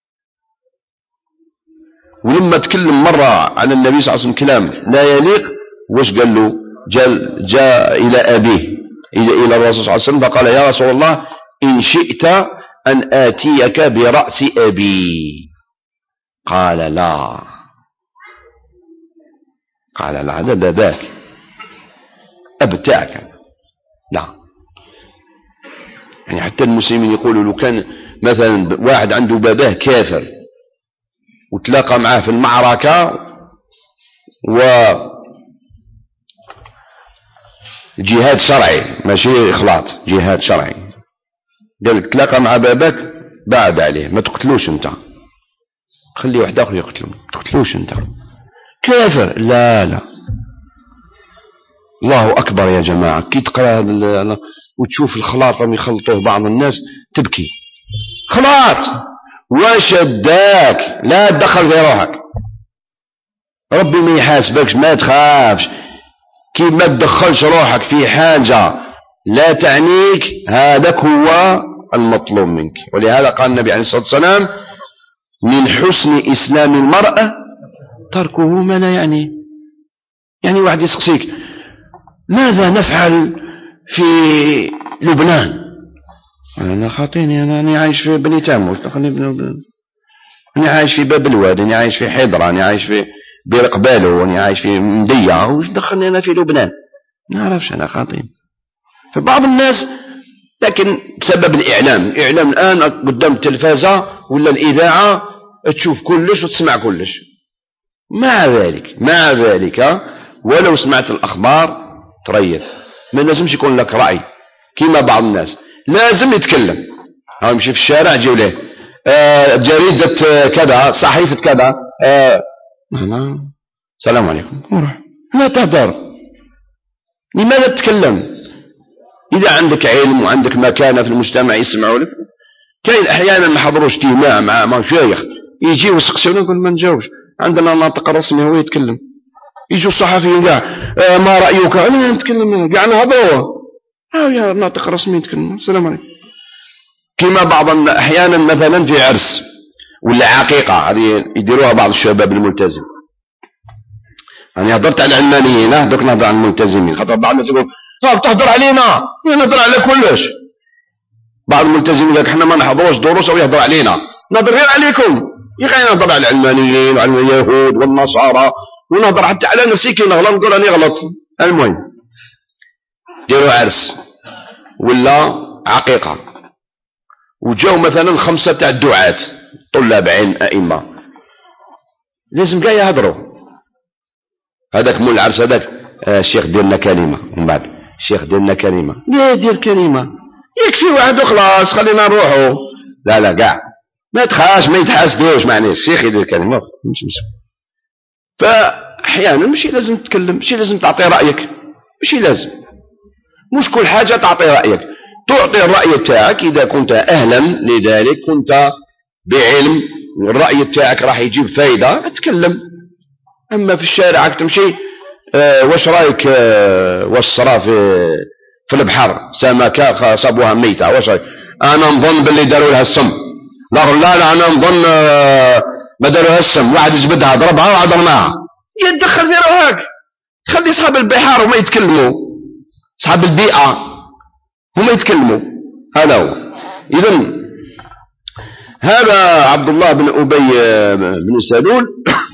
ولما تكلم مرة على النبي صلى الله عليه وسلم كلام لا يليق، وش قال له؟ جاء إلى أبيه إلى الرسول صلى الله عليه وسلم فقال يا رسول الله إن شئت أن آتيك برأس أبي. قال لا، هذا باباك أبتاعك، لا. يعني حتى المسلمين يقولوا لو كان مثلا واحد عنده باباه كافر وتلاقى معاه في المعركة وجهاد شرعي ماشي إخلاط، جهاد شرعي، قال لك تلاقى مع باباك بعد عليه، ما تقتلوش انت، خلي واحد آخر يقتله، ما تقتلوش انت كافر. لا لا، الله أكبر يا جماعة. كي تقرأ وتشوف الخلاط اللي يخلطوه بعض الناس تبكي. خلاط واش اداك؟ لا تدخل في روحك، ربي ما يحاسبكش، ما تخافش. كي ما تدخلش روحك في حاجة لا تعنيك، هذاك هو المطلوب منك. ولهذا قال النبي عليه الصلاة والسلام: من حسن إسلام المرأة تركه ما لا يعني. يعني واحد يسقسيك ماذا نفعل في لبنان؟ أنا خاطيني، أنا عايش في بني تاموس، أنا عايش في باب الواد، أنا عايش في حضرة، أنا عايش في بير قبالو، أنا عايش في مدية، وش دخلني أنا في لبنان؟ ما نعرفش، أنا خاطين. فبعض الناس، لكن بسبب الإعلام الآن قدام التلفازة ولا الإذاعة تشوف كلش وتسمع كلش. مع ذلك ولو سمعت الأخبار تريث، ما لازمش يكون لك رأي كما بعض الناس، لازم يتكلم. يمشي في الشارع جيو له جريدة كذا، صحيفة كذا، السلام عليكم، وروح. لا تهدر، لماذا تتكلم؟ إذا عندك علم وعندك مكانة في المجتمع يسمعوا لك. كاين أحيانا ما حضروش اجتماع مع مشايخ يجي ويسقسونا، نقول ما نجاوبش، عندنا ناطق رسمي هو يتكلم. يجوا الصحفيين كاع ما رأيك؟ أنا نتكلم كاع نهضروا، يا ناطق رسمي يتكلم، السلام عليكم. كما بعض أحيانا مثلا في عرس ولا عقيقة، هذه يديروها بعض الشباب الملتزم. أنا هضرت على العلمانيين، دوك نهضر على الملتزمين، خاطر بعض الناس يقول تهضر علينا، نهضر على كلش. بعض الملتزمين يقول احنا ما نحضروش دروس أو يهضر علينا، نهضر غير عليكم. يا نهضر على العلمانيين وعلى اليهود والنصارى، ونهضر حتى على نفسي كي نغلط نقول راني غلط. المهم ديروا عرس ولا عقيقة وجاو مثلا 5 تاع الدعاة طلاب علم أئمة، لازم كاع يهضروا. هذاك مول العرس هذاك الشيخ ديرنا كلمة، ومن بعد الشيخ ديرنا كلمة، لا دير كلمة يكفي واحد وخلاص خلينا نروحوا. لا كاع ما تخاش، ما يتحاسدوش، معناش الشيخ يدير كلمة مش. فأحيانا ماشي لازم تتكلم، ماشي لازم تعطي رأيك، ماشي لازم، مش كل حاجة تعطي رأيك. تعطي الرأي تاعك إذا كنت أهلا لذلك، كنت بعلم والرأي تاعك راح يجيب فايدة، اتكلم. أما في الشارع تمشي واش رايك واش صرا في البحر سمكة صابوها ميتة، واش رايك؟ أنا نظن باللي داروا لها السم. لا أنا نظن ما داروا السم، واحد جبدها ضربها وعضرناها. يتدخل في روحك، خلي أصحاب البحار وما يتكلموا، أصحاب البيئة هم يتكلموا. هذا هو. إذن هذا عبد الله بن أبي بن سلول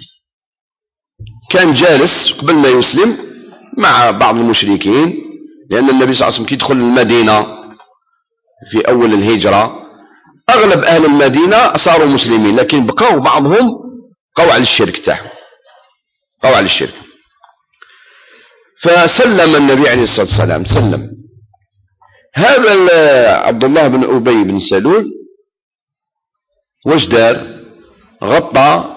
كان جالس قبل ما يسلم مع بعض المشركين، لأن النبي صلى الله عليه وسلم كي يدخل المدينة في أول الهجرة أغلب أهل المدينة صاروا مسلمين، لكن بقوا بعضهم قوا على الشرك تاعهم، قوا على الشرك. فسلم النبي عليه الصلاة والسلام، سلم. هذا عبد الله بن أبي بن سلول واش دار؟ غطى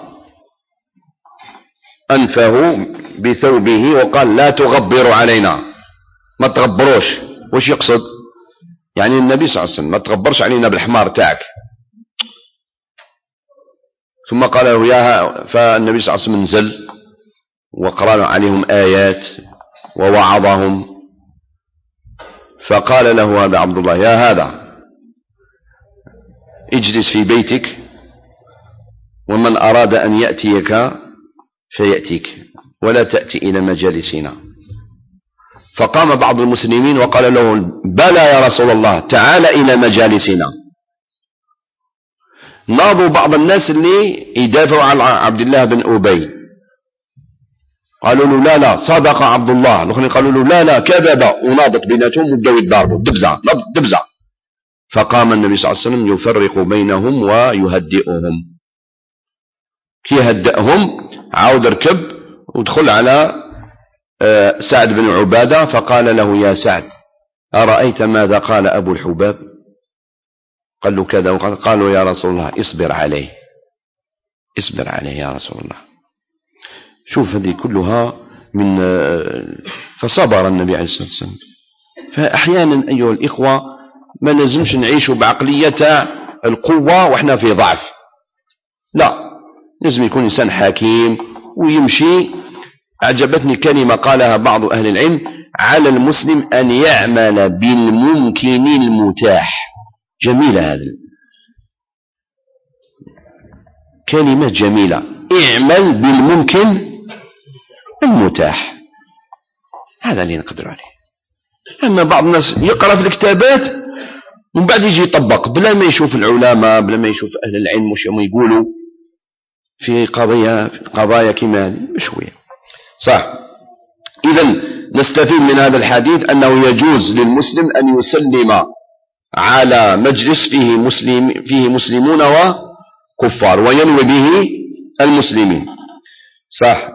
أنفه بثوبه وقال لا تغبروا علينا، ما تغبروش. واش يقصد؟ يعني النبي صلى الله عليه وسلم ما تغبرش علينا بالحمار تاعك. ثم قال له فالنبي صلى الله عليه وسلم نزل وقرأ عليهم آيات ووعظهم، فقال له هذا عبد الله: يا هذا اجلس في بيتك، ومن أراد أن يأتيك فيأتيك، ولا تأتي إلى مجالسنا. فقام بعض المسلمين وقال له: بلى يا رسول الله، تعال إلى مجالسنا. ناضوا بعض الناس اللي يدافعوا عن عبد الله بن أبي، قالوا له لا صدق عبد الله، الآخرين قالوا له لا كذب، وناضت بيناتهم وبداوا يتضاربوا، دبزة. فقام النبي صلى الله عليه وسلم يفرق بينهم ويهدئهم. كي هدأهم عاود ركب ودخل على سعد بن عبادة فقال له: يا سعد، أرأيت ماذا قال أبو الحباب؟ قال له كذا وقال. قالوا: يا رسول الله اصبر عليه، اصبر عليه يا رسول الله. شوف هذه كلها من فصبر النبي عليه الصلاة والسلام. فأحيانا أيها الإخوة ما لازمش نعيشوا بعقلية القوة وإحنا في ضعف، لا، لازم يكون إنسان حكيم ويمشي. أعجبتني كلمة قالها بعض أهل العلم: على المسلم أن يعمل بالممكن المتاح. جميلة هذه كلمة جميلة، اعمل بالممكن المتاح، هذا اللي نقدر عليه. أما بعض الناس يقرأ في الكتابات ومن بعد يجي يطبق بلا ما يشوف العلماء، بلا ما يشوف أهل العلم وش يقولوا في قضايا كما هذه مشوية. صح. إذن نستفيد من هذا الحديث أنه يجوز للمسلم أن يسلم على مجلس فيه مسلمون وكفار وينوي به المسلمين. صح.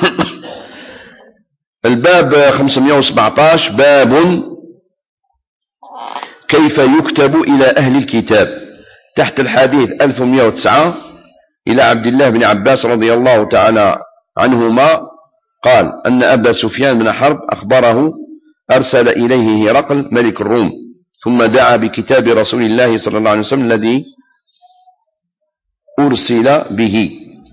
الباب 517 باب كيف يكتب إلى أهل الكتاب، تحت الحديث 1109 إلى عبد الله بن عباس رضي الله تعالى عنهما قال أن أبا سفيان بن حرب أخبره أرسل إليه هرقل ملك الروم، ثم دعا بكتاب رسول الله صلى الله عليه وسلم الذي أرسل به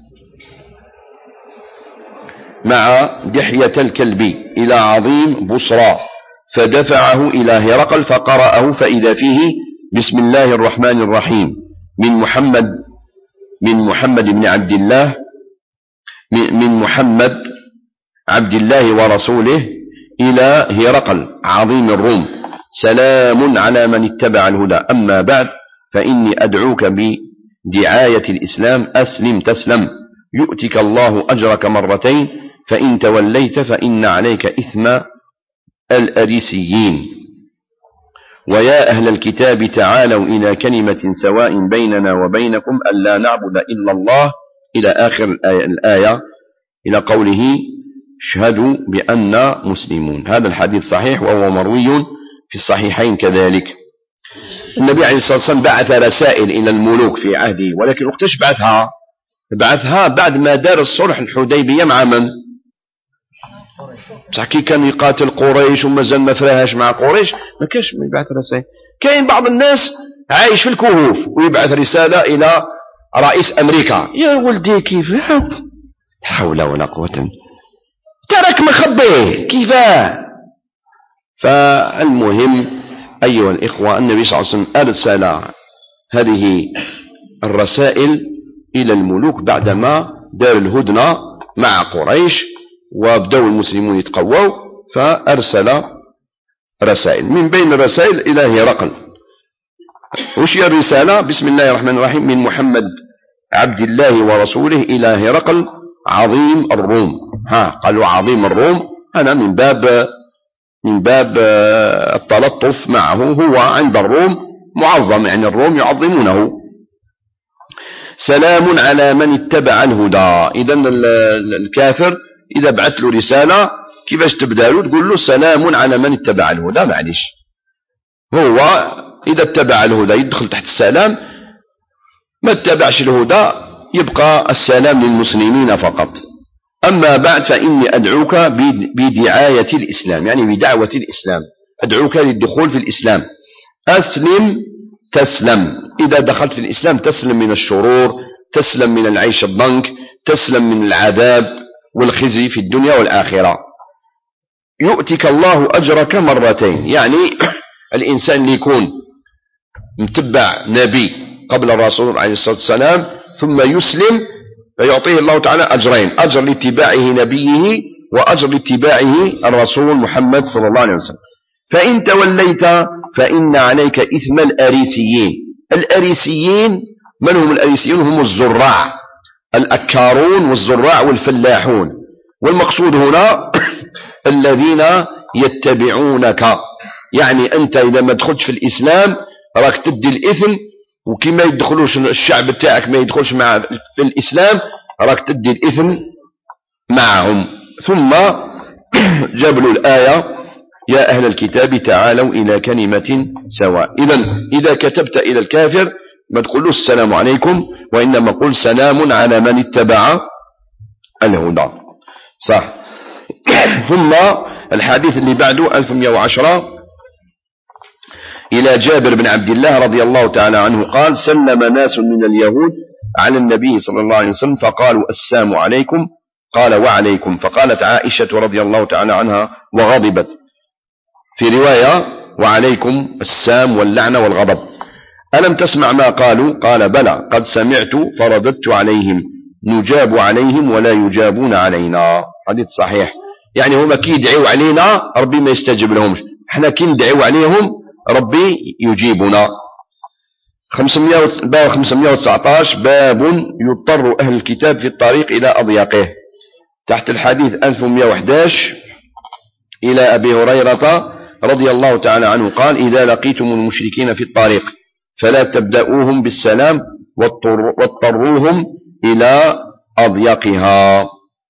مع دحية الكلب إلى عظيم بصرى، فدفعه إلى هرقل فقرأه فإذا فيه: بسم الله الرحمن الرحيم، من محمد بن عبد الله، من محمد عبد الله ورسوله إلى هرقل عظيم الروم، سلام على من اتبع الهدى، أما بعد فإني أدعوك بدعاية الإسلام، أسلم تسلم، يؤتك الله أجرك مرتين، فإن توليت فإن عليك إثم الأريسيين. ويا أهل الكتاب تعالوا إلى كلمة سواء بيننا وبينكم ألا نعبد إلا الله، إلى آخر الآية، إلى قوله: اشهدوا بأننا مسلمون. هذا الحديث صحيح وهو مروي في الصحيحين كذلك. النبي عليه الصلاة والسلام بعث رسائل إلى الملوك في عهده، ولكن وقتاش بعثها بعد ما دار الصلح الحديبية مع من؟ بصح كي كان يقاتل قريش ومازال ما فراهاش مع قريش ما كاش يبعث رسائل. كاين بعض الناس عايش في الكهوف ويبعث رسالة إلى رئيس أمريكا: يا ولدي كيف لا حول ولا قوة، ترك مخبيه كيفاه. فالمهم أيها الإخوة النبي صلى الله عليه وسلم أرسل هذه الرسائل إلى الملوك بعدما دار الهدنة مع قريش وابدأوا المسلمون يتقووا، فأرسل رسائل. من بين الرسائل إلى هرقل، وش هي الرسالة؟ بسم الله الرحمن الرحيم، من محمد عبد الله ورسوله إلى هرقل عظيم الروم. قالوا عظيم الروم، أنا من باب التلطف معه، هو عند الروم معظم، يعني الروم يعظمونه. سلام على من اتبع الهدى. إذن الكافر إذا بعت له رسالة كيفاش تبدأ له؟ تقول له سلام على من اتبع الهدى. معليش، هو إذا اتبع الهدى يدخل تحت السلام، ما اتبعش الهدى يبقى السلام للمسلمين فقط. أما بعد فإني أدعوك بدعاية الإسلام، يعني بدعوة الإسلام، أدعوك للدخول في الإسلام. أسلم تسلم، إذا دخلت في الإسلام تسلم من الشرور، تسلم من العيش الضنك، تسلم من العذاب والخزي في الدنيا والآخرة. يؤتك الله أجرك مرتين، يعني الإنسان اللي يكون متبع نبي قبل الرسول عليه الصلاة والسلام ثم يسلم فيعطيه الله تعالى أجرين: أجر لاتباعه نبيه وأجر لاتباعه الرسول محمد صلى الله عليه وسلم. فإن توليت فإن عليك إثم الأريسيين. الأريسيين من هم الأريسيين؟ هم الزراع، الأكارون والزراع والفلاحون، والمقصود هنا الذين يتبعونك. يعني أنت إذا ما دخلت في الإسلام راك تدي الإثم، وكي ما يدخلوش الشعب تاعك ما يدخلش مع في الإسلام راك تدي الإثم معهم. ثم جاب له الآية: يا أهل الكتاب تعالوا إلى كلمة سواء. إذا كتبت إلى الكافر ما تقولوا السلام عليكم، وإنما قل سلام على من اتبع الهدى. صح. ثم الحديث اللي بعده 1110 إلى جابر بن عبد الله رضي الله تعالى عنه قال: سلم ناس من اليهود على النبي صلى الله عليه وسلم فقالوا: السلام عليكم. قال: وعليكم. فقالت عائشة رضي الله تعالى عنها وغضبت، في رواية: وعليكم السام واللعنة والغضب. ألم تسمع ما قالوا؟ قال: بلى قد سمعت فرددت عليهم، نجاب عليهم ولا يجابون علينا. حديث صحيح. يعني هما كي يدعوا علينا ربي ما يستجيب لهمش، احنا كي ندعوا عليهم ربي يجيبنا. 519 باب يضطر أهل الكتاب في الطريق إلى أضيقه. تحت الحديث 1111 إلى أبي هريرة رضي الله تعالى عنه قال: إذا لقيتم المشركين في الطريق فلا تبدأوهم بالسلام واضطروهم إلى أضيقها.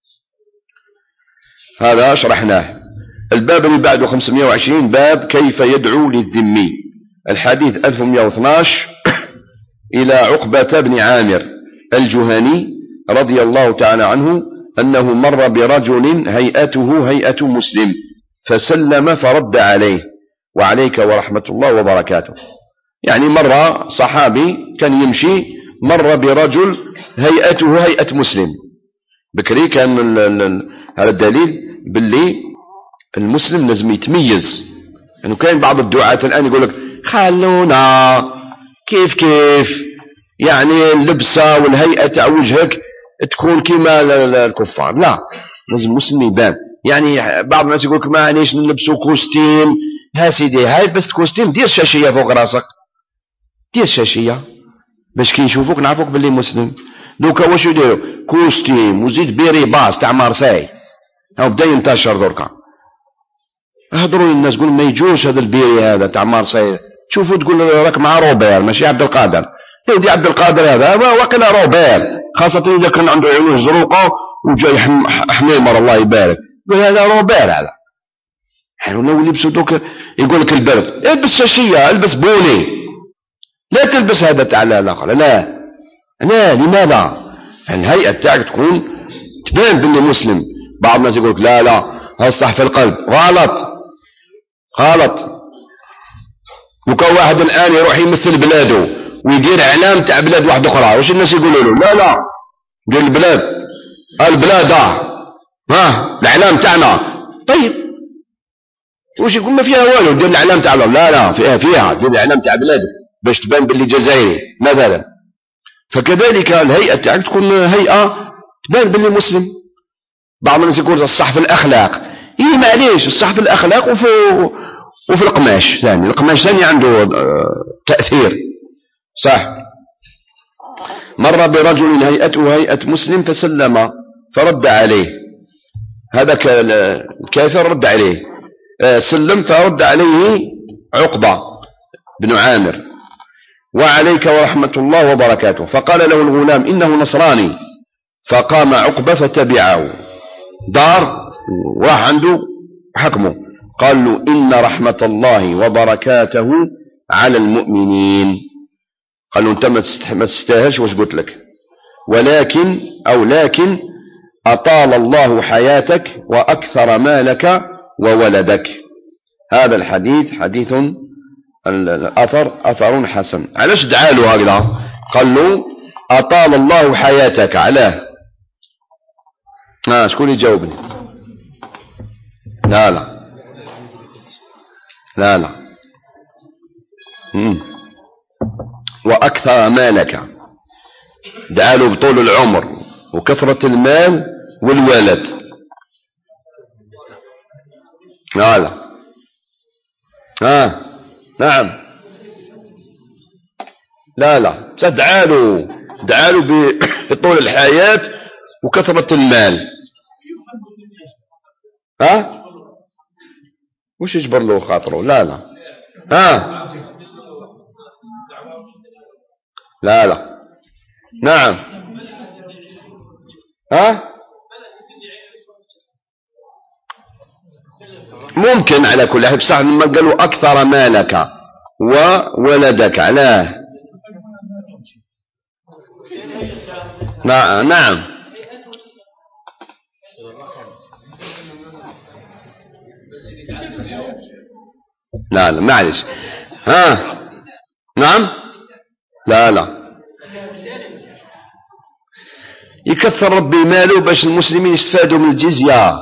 هذا شرحناه. الباب اللي بعده 520 باب كيف يدعو للذمي. الحديث 1112 إلى عقبة بن عامر الجهني رضي الله تعالى عنه أنه مر برجل هيئته هيئة مسلم فسلم فرد عليه: وعليك ورحمة الله وبركاته. يعني مر صحابي كان يمشي، مر برجل هيئته هيئة مسلم. بكري كان هذا الدليل باللي المسلم لازم يتميز. يعني كاين بعض الدعاة الآن يقول لك خلونا كيف يعني اللبسة والهيئة تاع وجهك تكون كما الكفار. لا، لازم المسلم يبان. يعني بعض الناس يقول لك ما نيش نلبسوا كوستيم. ها سيدي، هاي بس كوستيم دير شاشية فوق راسك، دير شاشية باش كي يشوفوك نعرفوك باللي مسلم. دوكا واش يديروا؟ كوستيم وزيد بيري باص تاع مارساي، هاو بدا ينتشر دركا. هضروا للناس قول ما يجوش هذا البيري هذا تاع مارساي، تشوفوا تقول راك مع روبير ماشي عبد القادر. يودي عبد القادر هذا وقيل روبير، خاصة إذا كان عنده عيون زروقة وجاي حميمر الله يبارك، يقول هذا روبير هذا. حلو لو لبسوا دوك يقول لك البرد البس شاشية، البس بوني، لا تلبس هذا تاع الاخر. لا لماذا؟ الهيئة تاعك تكون تبان باللي مسلم. بعض الناس يقول لك لا هذا الصح في القلب. غلط. وكان واحد الآن يروح يمثل بلاده ويدير اعلام تاع بلاد واحد اخرى، واش الناس يقولوا له؟ لا دير البلاد الاعلام تاعنا. طيب واش يقول ما فيها والو، دير الاعلام تاع لا فيها دير الاعلام تاع بلادك باش تبان باللي جزائري مثلا. فكذلك الهيئة تاعك تكون هيئة تبان باللي مسلم. بعض الناس يقول الصح في الاخلاق. معليش، الصح في الاخلاق وفي القماش ثاني. القماش ثاني عنده تأثير. صح. مر برجل هيئته هيئة مسلم فسلم فرد عليه. هذا الكافر رد عليه، سلم فرد عليه عقبة بن عامر: وعليك ورحمة الله وبركاته. فقال له الغلام: إنه نصراني. فقام عقبة فتبعه، دار راح عنده حكمه. قال له: إن رحمة الله وبركاته على المؤمنين. قال له: أنت ما تستاهلش واش قلت لك، ولكن أطال الله حياتك وأكثر مالك وولدك. هذا الحديث حديث أثر حسن. علاش دعاله هكذا؟ قال له: أطال الله حياتك. علاه؟ شكون يجاوبني؟ لا وأكثر مالك. دعاله بطول العمر وكثرة المال والولد. نعم. دعاله بطول الحياة وكثرة المال. وش يجبر له خاطره؟ لا لا لا. نعم. ها ممكن على كل حال، بصح لما قالوا أكثر مالك وولدك علاه. نعم. لا لا معلش. ها نعم. لا لا يكثر ربي ماله باش المسلمين يستفادوا من الجزية،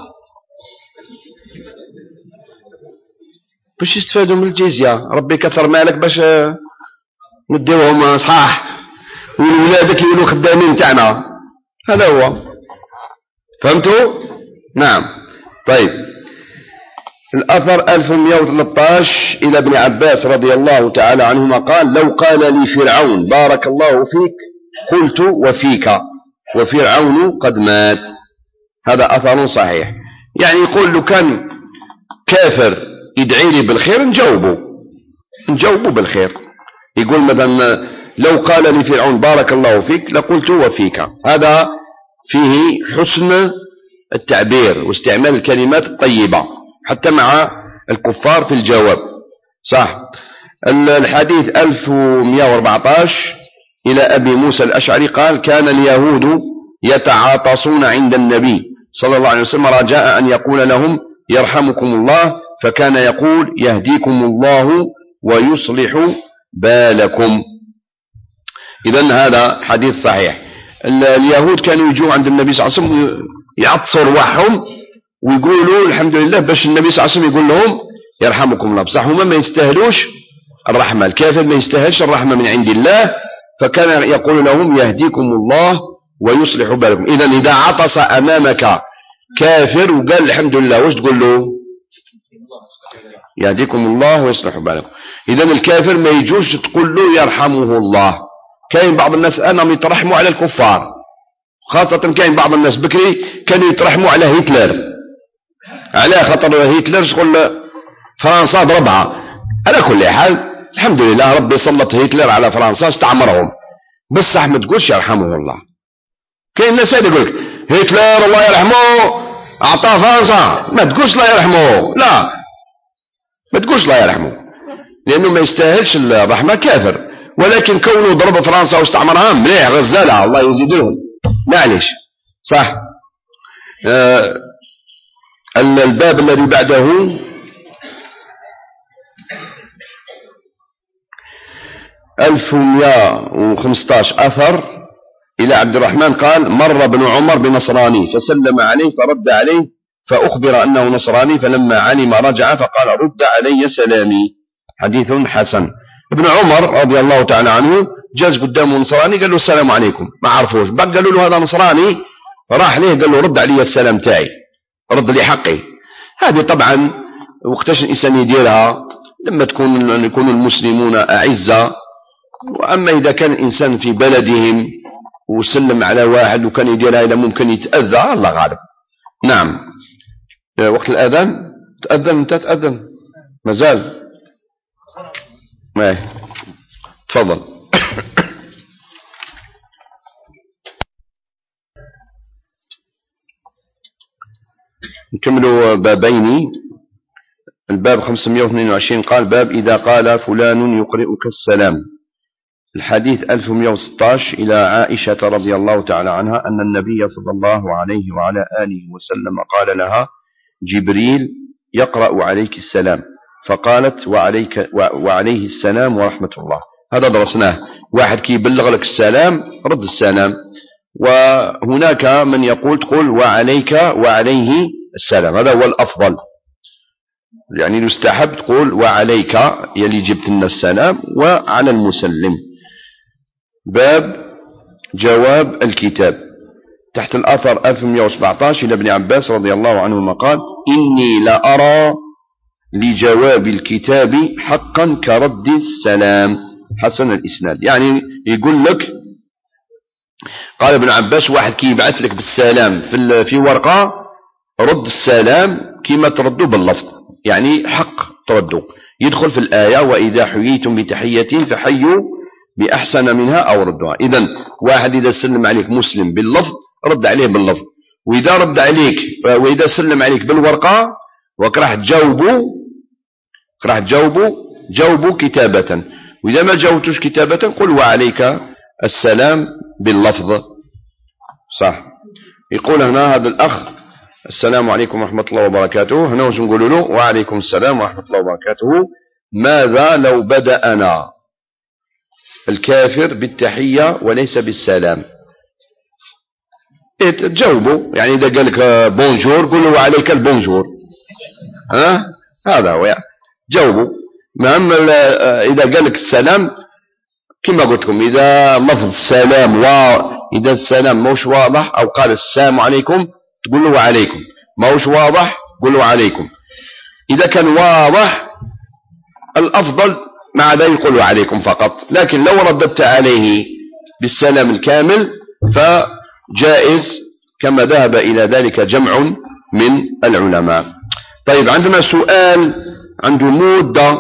باش يستفادوا من الجزية. ربي كثر مالك باش نديوهم صحاح وولادك يولوا خدامين تاعنا، هذا هو. فهمتوا؟ نعم. طيب الأثر 1113 إلى ابن عباس رضي الله تعالى عنهما قال: لو قال لي فرعون بارك الله فيك قلت وفيك وفرعون قد مات. هذا أثر صحيح. يعني يقول له كان كافر يدعي لي بالخير نجاوبه بالخير. يقول مثلا لو قال لي فرعون بارك الله فيك لقلت وفيك. هذا فيه حسن التعبير واستعمال الكلمات الطيبة حتى مع الكفار في الجواب. صح. الحديث 1114 إلى أبي موسى الأشعري قال: كان اليهود يتعاطسون عند النبي صلى الله عليه وسلم رجاء أن يقول لهم يرحمكم الله، فكان يقول يهديكم الله ويصلح بالكم. إذن هذا حديث صحيح. اليهود كانوا يجوا عند النبي صلى الله عليه وسلم يعطسوا رواحهم ويقولوا الحمد لله باش النبي صلى الله عليه وسلم يقول لهم يرحمكم الله. بصح هما ما يستاهلوش الرحمة، الكافر ما يستاهلش الرحمة من عند الله، فكان يقول لهم يهديكم الله ويصلح بالكم. إذن إذا عطس أمامك كافر وقال الحمد لله وش تقول له؟ يهديكم الله ويصلح بالكم. إذن الكافر ما يجوش تقول له يرحمه الله. كاين بعض الناس أنهم يترحموا على الكفار، خاصة كاين بعض الناس بكري كانوا يترحموا على هتلر، على خاطر هتلر شغل فرنسا ضربها. على كل حال الحمد لله ربي سلط هتلر على فرنسا استعمرهم، بصح ما تقولش يرحمه الله. كاين ناس يقول لك هتلر الله يرحمه أعطاه فرنسا، ما تقولش الله يرحمه، لا ما تقولش الله يرحمه، لأنه ما يستاهلش الرحمة، كافر. ولكن كونه ضرب فرنسا واستعمرها مليح، غزالة الله يزيد لهم، معليش. صح. الباب الذي بعده 1115 أثر إلى عبد الرحمن قال: مر ابن عمر بنصراني فسلم عليه فرد عليه فأخبر أنه نصراني، فلما علم رجع فقال: رد علي سلامي. حديث حسن. ابن عمر رضي الله تعالى عنه جاز قدامه نصراني قال له السلام عليكم، ما عرفوش، بقى قالوا له هذا نصراني، راح ليه قال له رد علي السلام تاعي، رد لي حقي. هذه طبعا وقتاش الإنسان يديرها لما يكون المسلمون أعزة. وأما إذا كان الإنسان في بلدهم وسلم على واحد وكان يديرها إذا ممكن يتأذى، الله غالب. نعم. وقت الأذان تأذن، أنت تأذن مازال ما تفضل. نكملوا بابين. الباب 522 قال: باب إذا قال فلان يقرئك السلام. الحديث 1116 إلى عائشة رضي الله تعالى عنها أن النبي صلى الله عليه وعلى آله وسلم قال لها: جبريل يقرأ عليك السلام، فقالت: وعليه السلام ورحمة الله. هذا درسناه، واحد كي يبلغ لك السلام رد السلام. وهناك من يقول تقول وعليك وعليه السلام، هذا هو الأفضل، يعني يستحب تقول وعليك يلي جبت لنا السلام وعلى المسلم. باب جواب الكتاب. تحت الأثر 1117 إلى ابن عباس رضي الله عنهما قال: إني لأرى لجواب الكتاب حقا كرد السلام. حسن الإسناد. يعني يقول لك، قال ابن عباس، واحد كي يبعث لك بالسلام في ورقة رد السلام كما تردوا باللفظ، يعني حق تردوا. يدخل في الآية: وإذا حييتم بتحية فحيوا بأحسن منها أو ردها. إذن واحد إذا سلم عليك مسلم باللفظ رد عليه باللفظ، وإذا رد عليك وإذا سلم عليك بالورقة وراح تجاوبوا كتابة، وإذا ما جاوبتوش كتابة قل وعليك السلام باللفظ. صح. يقول هنا هذا الأخ السلام عليكم ورحمة الله وبركاته، هنا واش نقول له؟ وعليكم السلام ورحمة الله وبركاته. ماذا لو بدأنا الكافر بالتحية وليس بالسلام؟ تجاوبوا، يعني إذا قال لك بونجور قل له وعليك البونجور، هذا هو يعني. جاوبوا. أما إذا قال لك السلام كما قلت لكم، إذا لفظ السلام وإذا السلام موش واضح أو قال السلام عليكم تقول له وعليكم، موش واضح قل له وعليكم. إذا كان واضح الأفضل مع ذا يقول وعليكم فقط، لكن لو رددت عليه بالسلام الكامل فجائز كما ذهب إلى ذلك جمع من العلماء. طيب عندنا سؤال عنده مدة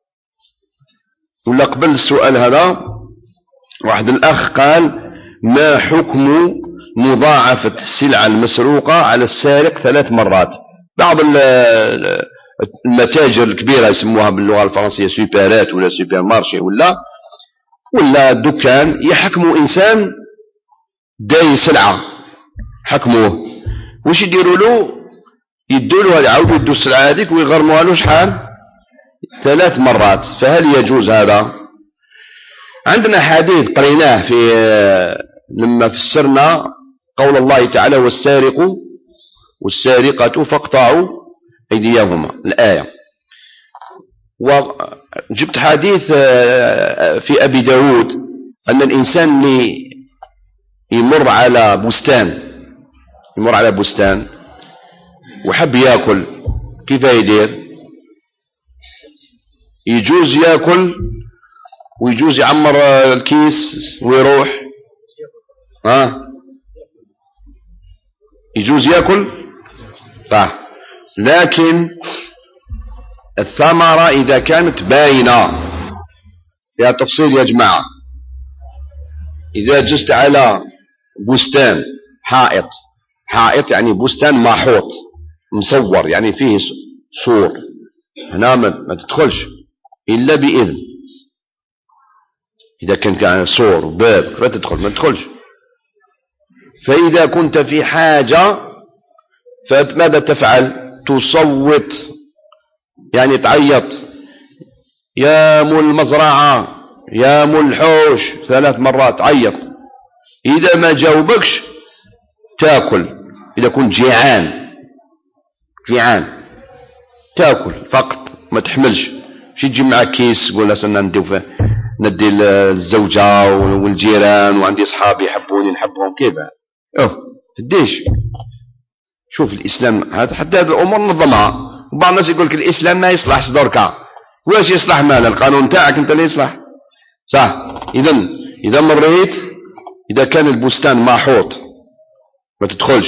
ولا قبل السؤال هذا، واحد الأخ قال ما حكم مضاعفة السلعة المسروقة على السارق 3 مرات؟ بعض المتاجر الكبيرة يسموها باللغة الفرنسية سوبرات ولا سوبر مارشي ولا دكان، يحكموا إنسان داي سلعة، حكموه وش يديروا له؟ يدوا له يعاودوا يدوا السلعة هذيك ويغرموها له شحال؟ 3 مرات. فهل يجوز هذا؟ عندنا حديث قريناه في لما فسرنا قول الله تعالى والسارق والسارقة فاقطعوا أيديهما الآية، وجبت حديث في أبي داود أن الإنسان يمر على بستان وحب يأكل، كيف يدير؟ يجوز يأكل ويجوز يعمر الكيس ويروح، يجوز يأكل طيب. لكن الثمرة إذا كانت باينة فيها تفصيل يا جماعة. إذا جزت على بستان حائط يعني بستان محوط مصور يعني فيه صور، هنا ما تدخلش إلا بإذن. إذا كان صور وباب لا تدخل، ما تدخلش. فإذا كنت في حاجة فماذا تفعل؟ تصوت، يعني تعيط يا مول المزرعة يا مول الحوش 3 مرات تعيط. إذا ما جاوبكش تاكل، إذا كنت جيعان تاكل فقط ما تحملش. شي تجي معك كيس تقول لسنا ندي الزوجة والجيران وعندي أصحابي يحبوني نحبهم، كيف تديش. شوف الإسلام هذا حتى هذه الأمور نظمها. وبعض الناس يقول لك الإسلام ما يصلحش دركا، واش يصلح ماله؟ القانون تاعك أنت اللي يصلح صح. إذا مريت إذا كان البستان محوط ما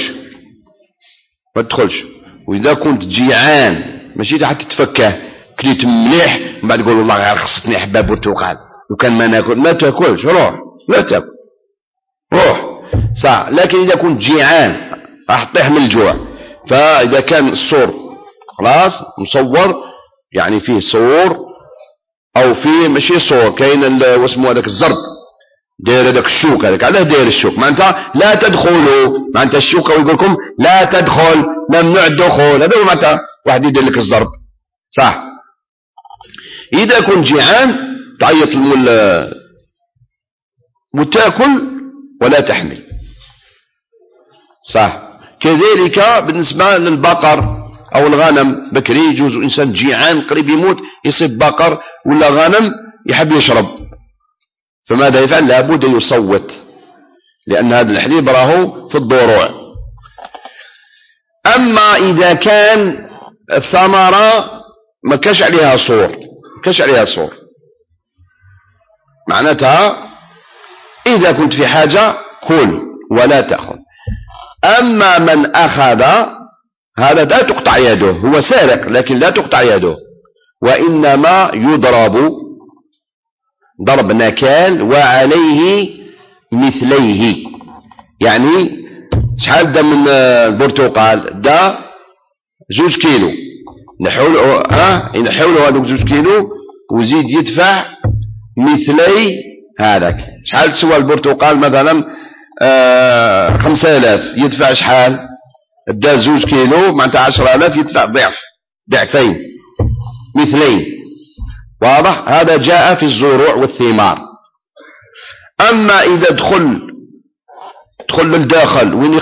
تدخلش. وإذا كنت جيعان ماشي حتى تتفكه كليت مليح من بعد تقول والله غير خصتني حباب برتقال وكان ما ناكل، ما تاكلش، روح لا تاكل روح صح. لكن إذا كنت جيعان راح تطيح من الجوع. فإذا كان الصور خلاص مصور يعني فيه صور أو فيه ماشي صور، كاين واسمه هذاك الزرب داير هذاك الشوك، هذاك علاه داير الشوك معناتها لا تدخلوا، معناتها الشوكة ويقول لكم لا تدخل ممنوع الدخول، هذا هو معناتها واحد يدير لك الزرب صح. إذا كنت جيعان تعيط المول وتاكل ولا تحمل صح. كذلك بالنسبة للبقر أو الغنم، بكري يجوز إنسان جيعان قريب يموت يصيب بقر ولا غنم يحب يشرب، فماذا يفعل؟ لابد يصوت، لأن هذا الحليب راهو في الضروع. أما إذا كان الثمرة ما كاش عليها صور معناتها إذا كنت في حاجة كل ولا تأخذ. أما من أخذ هذا لا تقطع يده، هو سارق لكن لا تقطع يده، وإنما ضرب نكال وعليه مثليه. يعني شحال دا من البرتقال؟ دا 2 كيلو. نحولوا هذوك 2 كيلو وزيد يدفع مثلي هذاك. شحال تسوى البرتقال مثلا 5000 يدفع شحال؟ دا 2 كيلو معناتها 10000 يدفع ضعفين مثلين. واضح؟ هذا جاء في الزروع والثمار. أما إذا دخل للداخل وين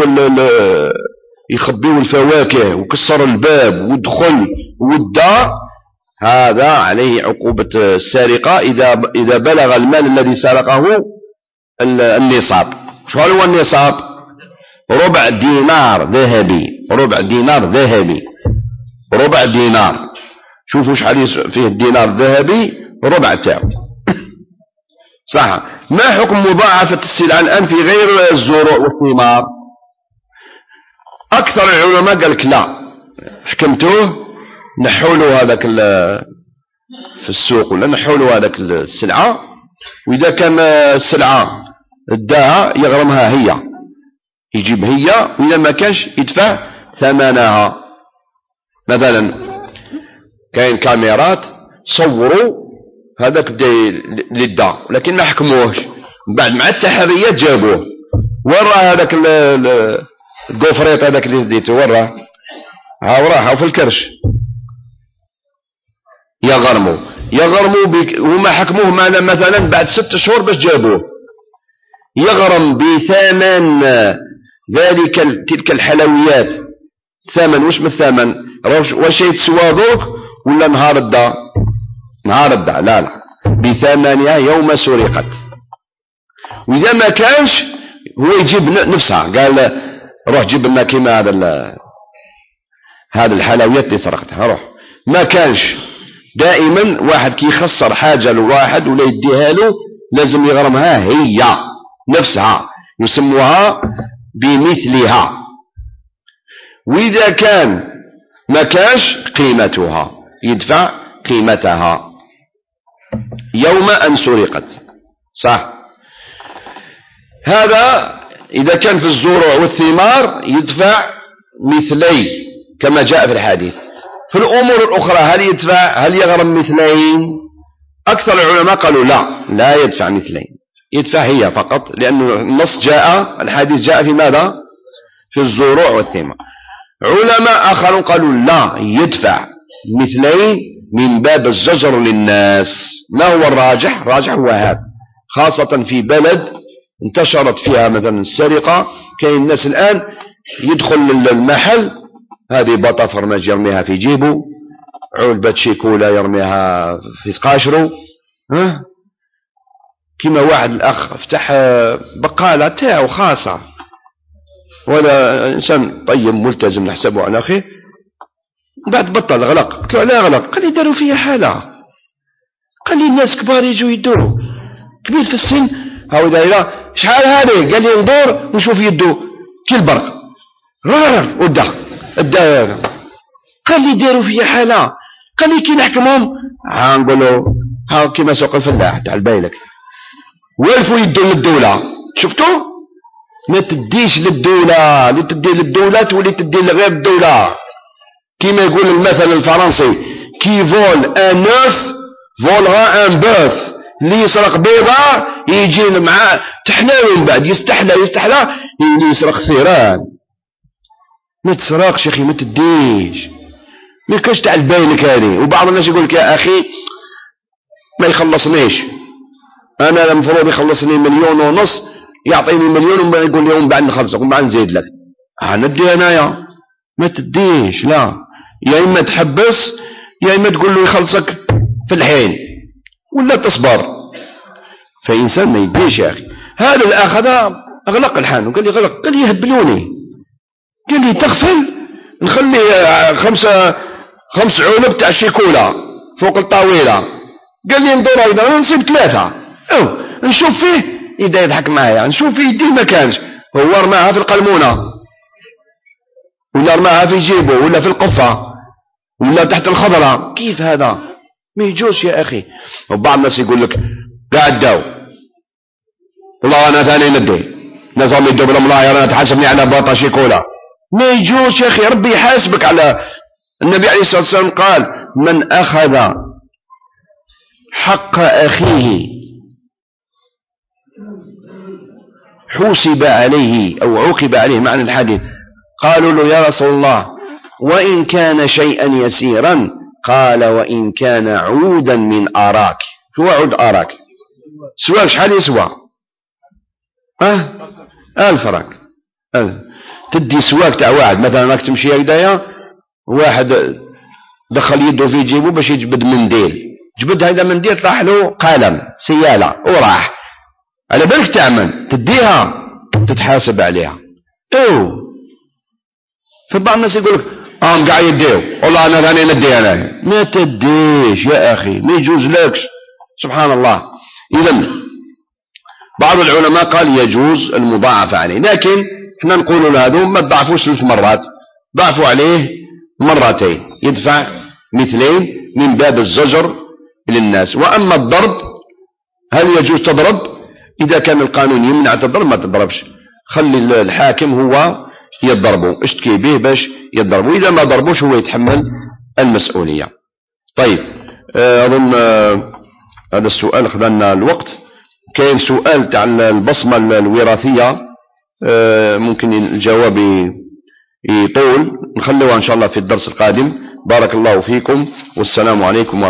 يخبيوا الفواكه وكسر الباب ودخل ودا، هذا عليه عقوبة السرقة إذا بلغ المال الذي سرقه النصاب. شو هو النصاب؟ 1/4 دينار ذهبي. 1/4 دينار ذهبي. 1/4 دينار. شوفوا شحال فيه الدينار الذهبي، 1/4 تاعو. صح. ما حكم مضاعفة السلعة الآن في غير الزروع والثمار؟ أكثر العلماء قال لك لا، حكمتوه نحولوا هذاك في السوق ولا نحولوا هذاك السلعة، وإذا كان السلعة اداها يغرمها هي، يجيب هي، وإذا ما كانش يدفع ثمنها. مثلا كاين كاميرات صوروا هذاك للدا لكن ما حكموهش، بعد مع التحريات جابوه. ورا هذاك القفريط هذاك اللي ديته وراه، وراه في الكرش. يغرموا وما حكموه معنا مثلا بعد 6 شهور باش جابوه، يغرم بثمن تلك الحلويات. ثمن وش من الثمن؟ واش يتسوى ذوك ولا نهار الدا؟ نهار الدا لا بثمنها يوم سرقت. وإذا ما كانش هو يجيب نفسها، قال روح جيب لنا كيما هذا الحلويات اللي سرقتها، روح. ما كانش دائما واحد كي يخسر حاجة لواحد ولا يديها له لازم يغرمها هي نفسها، يسموها بمثلها. وإذا كان ما كانش قيمتها يدفع قيمتها يوم أن سرقت. صح. هذا إذا كان في الزروع والثمار يدفع مثلي كما جاء في الحديث. في الأمور الأخرى هل يغرم مثلين؟ أكثر العلماء قالوا لا يدفع مثلين، يدفع هي فقط، لأن النص جاء، الحديث جاء في ماذا؟ في الزروع والثمار. علماء آخرون قالوا لا، يدفع مثلين من باب الزجر للناس. ما هو الراجح؟ الراجح هو هذا، خاصة في بلد انتشرت فيها مثلا السرقة. كاين الناس الآن يدخل المحل، هذه بطة فرماج يرميها في جيبه، علبة شيكولا يرميها في قاشره. كما واحد الأخ فتح بقالة تاعو خاصة، ولا إنسان طيب ملتزم نحسبه على خير، بعد بطل غلق. قلت له لا غلق، قال لي داروا فيها حالة، قال لي الناس كبار يجوا يدوروا، كبير في السن هاو دايره شحال هذه، قال لي ندور ونشوف يدو كي البرق ودا قال لي داروا فيها حالة، قال لي كي نحكمهم نقولوا هاو كيما سوق الفلاح تاع البايلك، والفوا يدو من الدولة. شفتوا؟ ما تديش للدولة، اللي تدي للدولة تولي تدي لغير الدولة. كيما يقول المثل الفرنسي كي فول ان نوف فولغا ان بوف، اللي يسرق بيضة يجي معاه تحلاوي من بعد يستحلى اللي يسرق ثيران. ما تسرقش يا اخي، ما تديش، ما كاش تاع الباينك هذه. وبعض الناس يقول لك يا اخي ما يخلصنيش، انا المفروض يخلصني 1.5 مليون، يعطيني 1 مليون وما يقول لي ومن بعد نخلصك ومن بعد نزيد لك. ندي انايا، ما تديش، لا، يا اما تحبس يا اما تقول له يخلصك في الحين ولا تصبر. فإنسان ما يديش يا أخي. هذا الأخ هذا أغلق الحان وقال لي غلق، قال لي يهبلوني، قال لي تغفل نخلي 5 علب تاع الشيكولا فوق الطاولة، قال لي ندور أيضا نصيب 3 أو نشوف فيه إذا يضحك معايا، نشوف فيه يديه ما كانش، هو رماها في القلمونة ولا رماها في جيبه ولا في القفة ولا تحت الخضرة. كيف هذا؟ ما يجوش يا أخي. وبعض الناس يقول لك قاعد داو والله أنا ثاني ندي نظام يدو بالملاية أنا تحاسبني على باطا شيكولا. ما يجوز يا أخي، ربي يحاسبك على. النبي عليه الصلاة والسلام قال من أخذ حق أخيه حوسب عليه أو عوقب عليه. معنى الحديث قالوا له يا رسول الله وإن كان شيئا يسيرا؟ قال وإن كان عودا من أراك. شو عود أراك؟ سواك شحال يسوى؟ 1000 فرنك. تدي سواك تاع واحد مثلا راك تمشي هكذايا، واحد دخل يده في جيبه باش يجبد منديل، جبد هذا منديل طاح له قلم سيالة وراح، على بالك تعمل تديها تتحاسب عليها. فبعض الناس يقول لك قاعد يديو والله انا ثاني ندي انا. ما تديش يا اخي، ما يجوز لكش. سبحان الله. اذا بعض العلماء قال يجوز المضاعفة عليه، لكن احنا نقول لهذو ما تضاعفوش 3 مرات، ضاعفوا عليه 2 مرات، يدفع مثلين من باب الزجر للناس. واما الضرب هل يجوز تضرب؟ اذا كان القانون يمنع تضرب ما تضربش، خلي الحاكم هو يضربه، اشتكي به باش يضربه، اذا ما ضربوش هو يتحمل المسؤولية. طيب اظن هذا السؤال خذلنا الوقت. كاين سؤال تاع البصمة الوراثية، ممكن الجواب يطول، نخلوها ان شاء الله في الدرس القادم. بارك الله فيكم والسلام عليكم.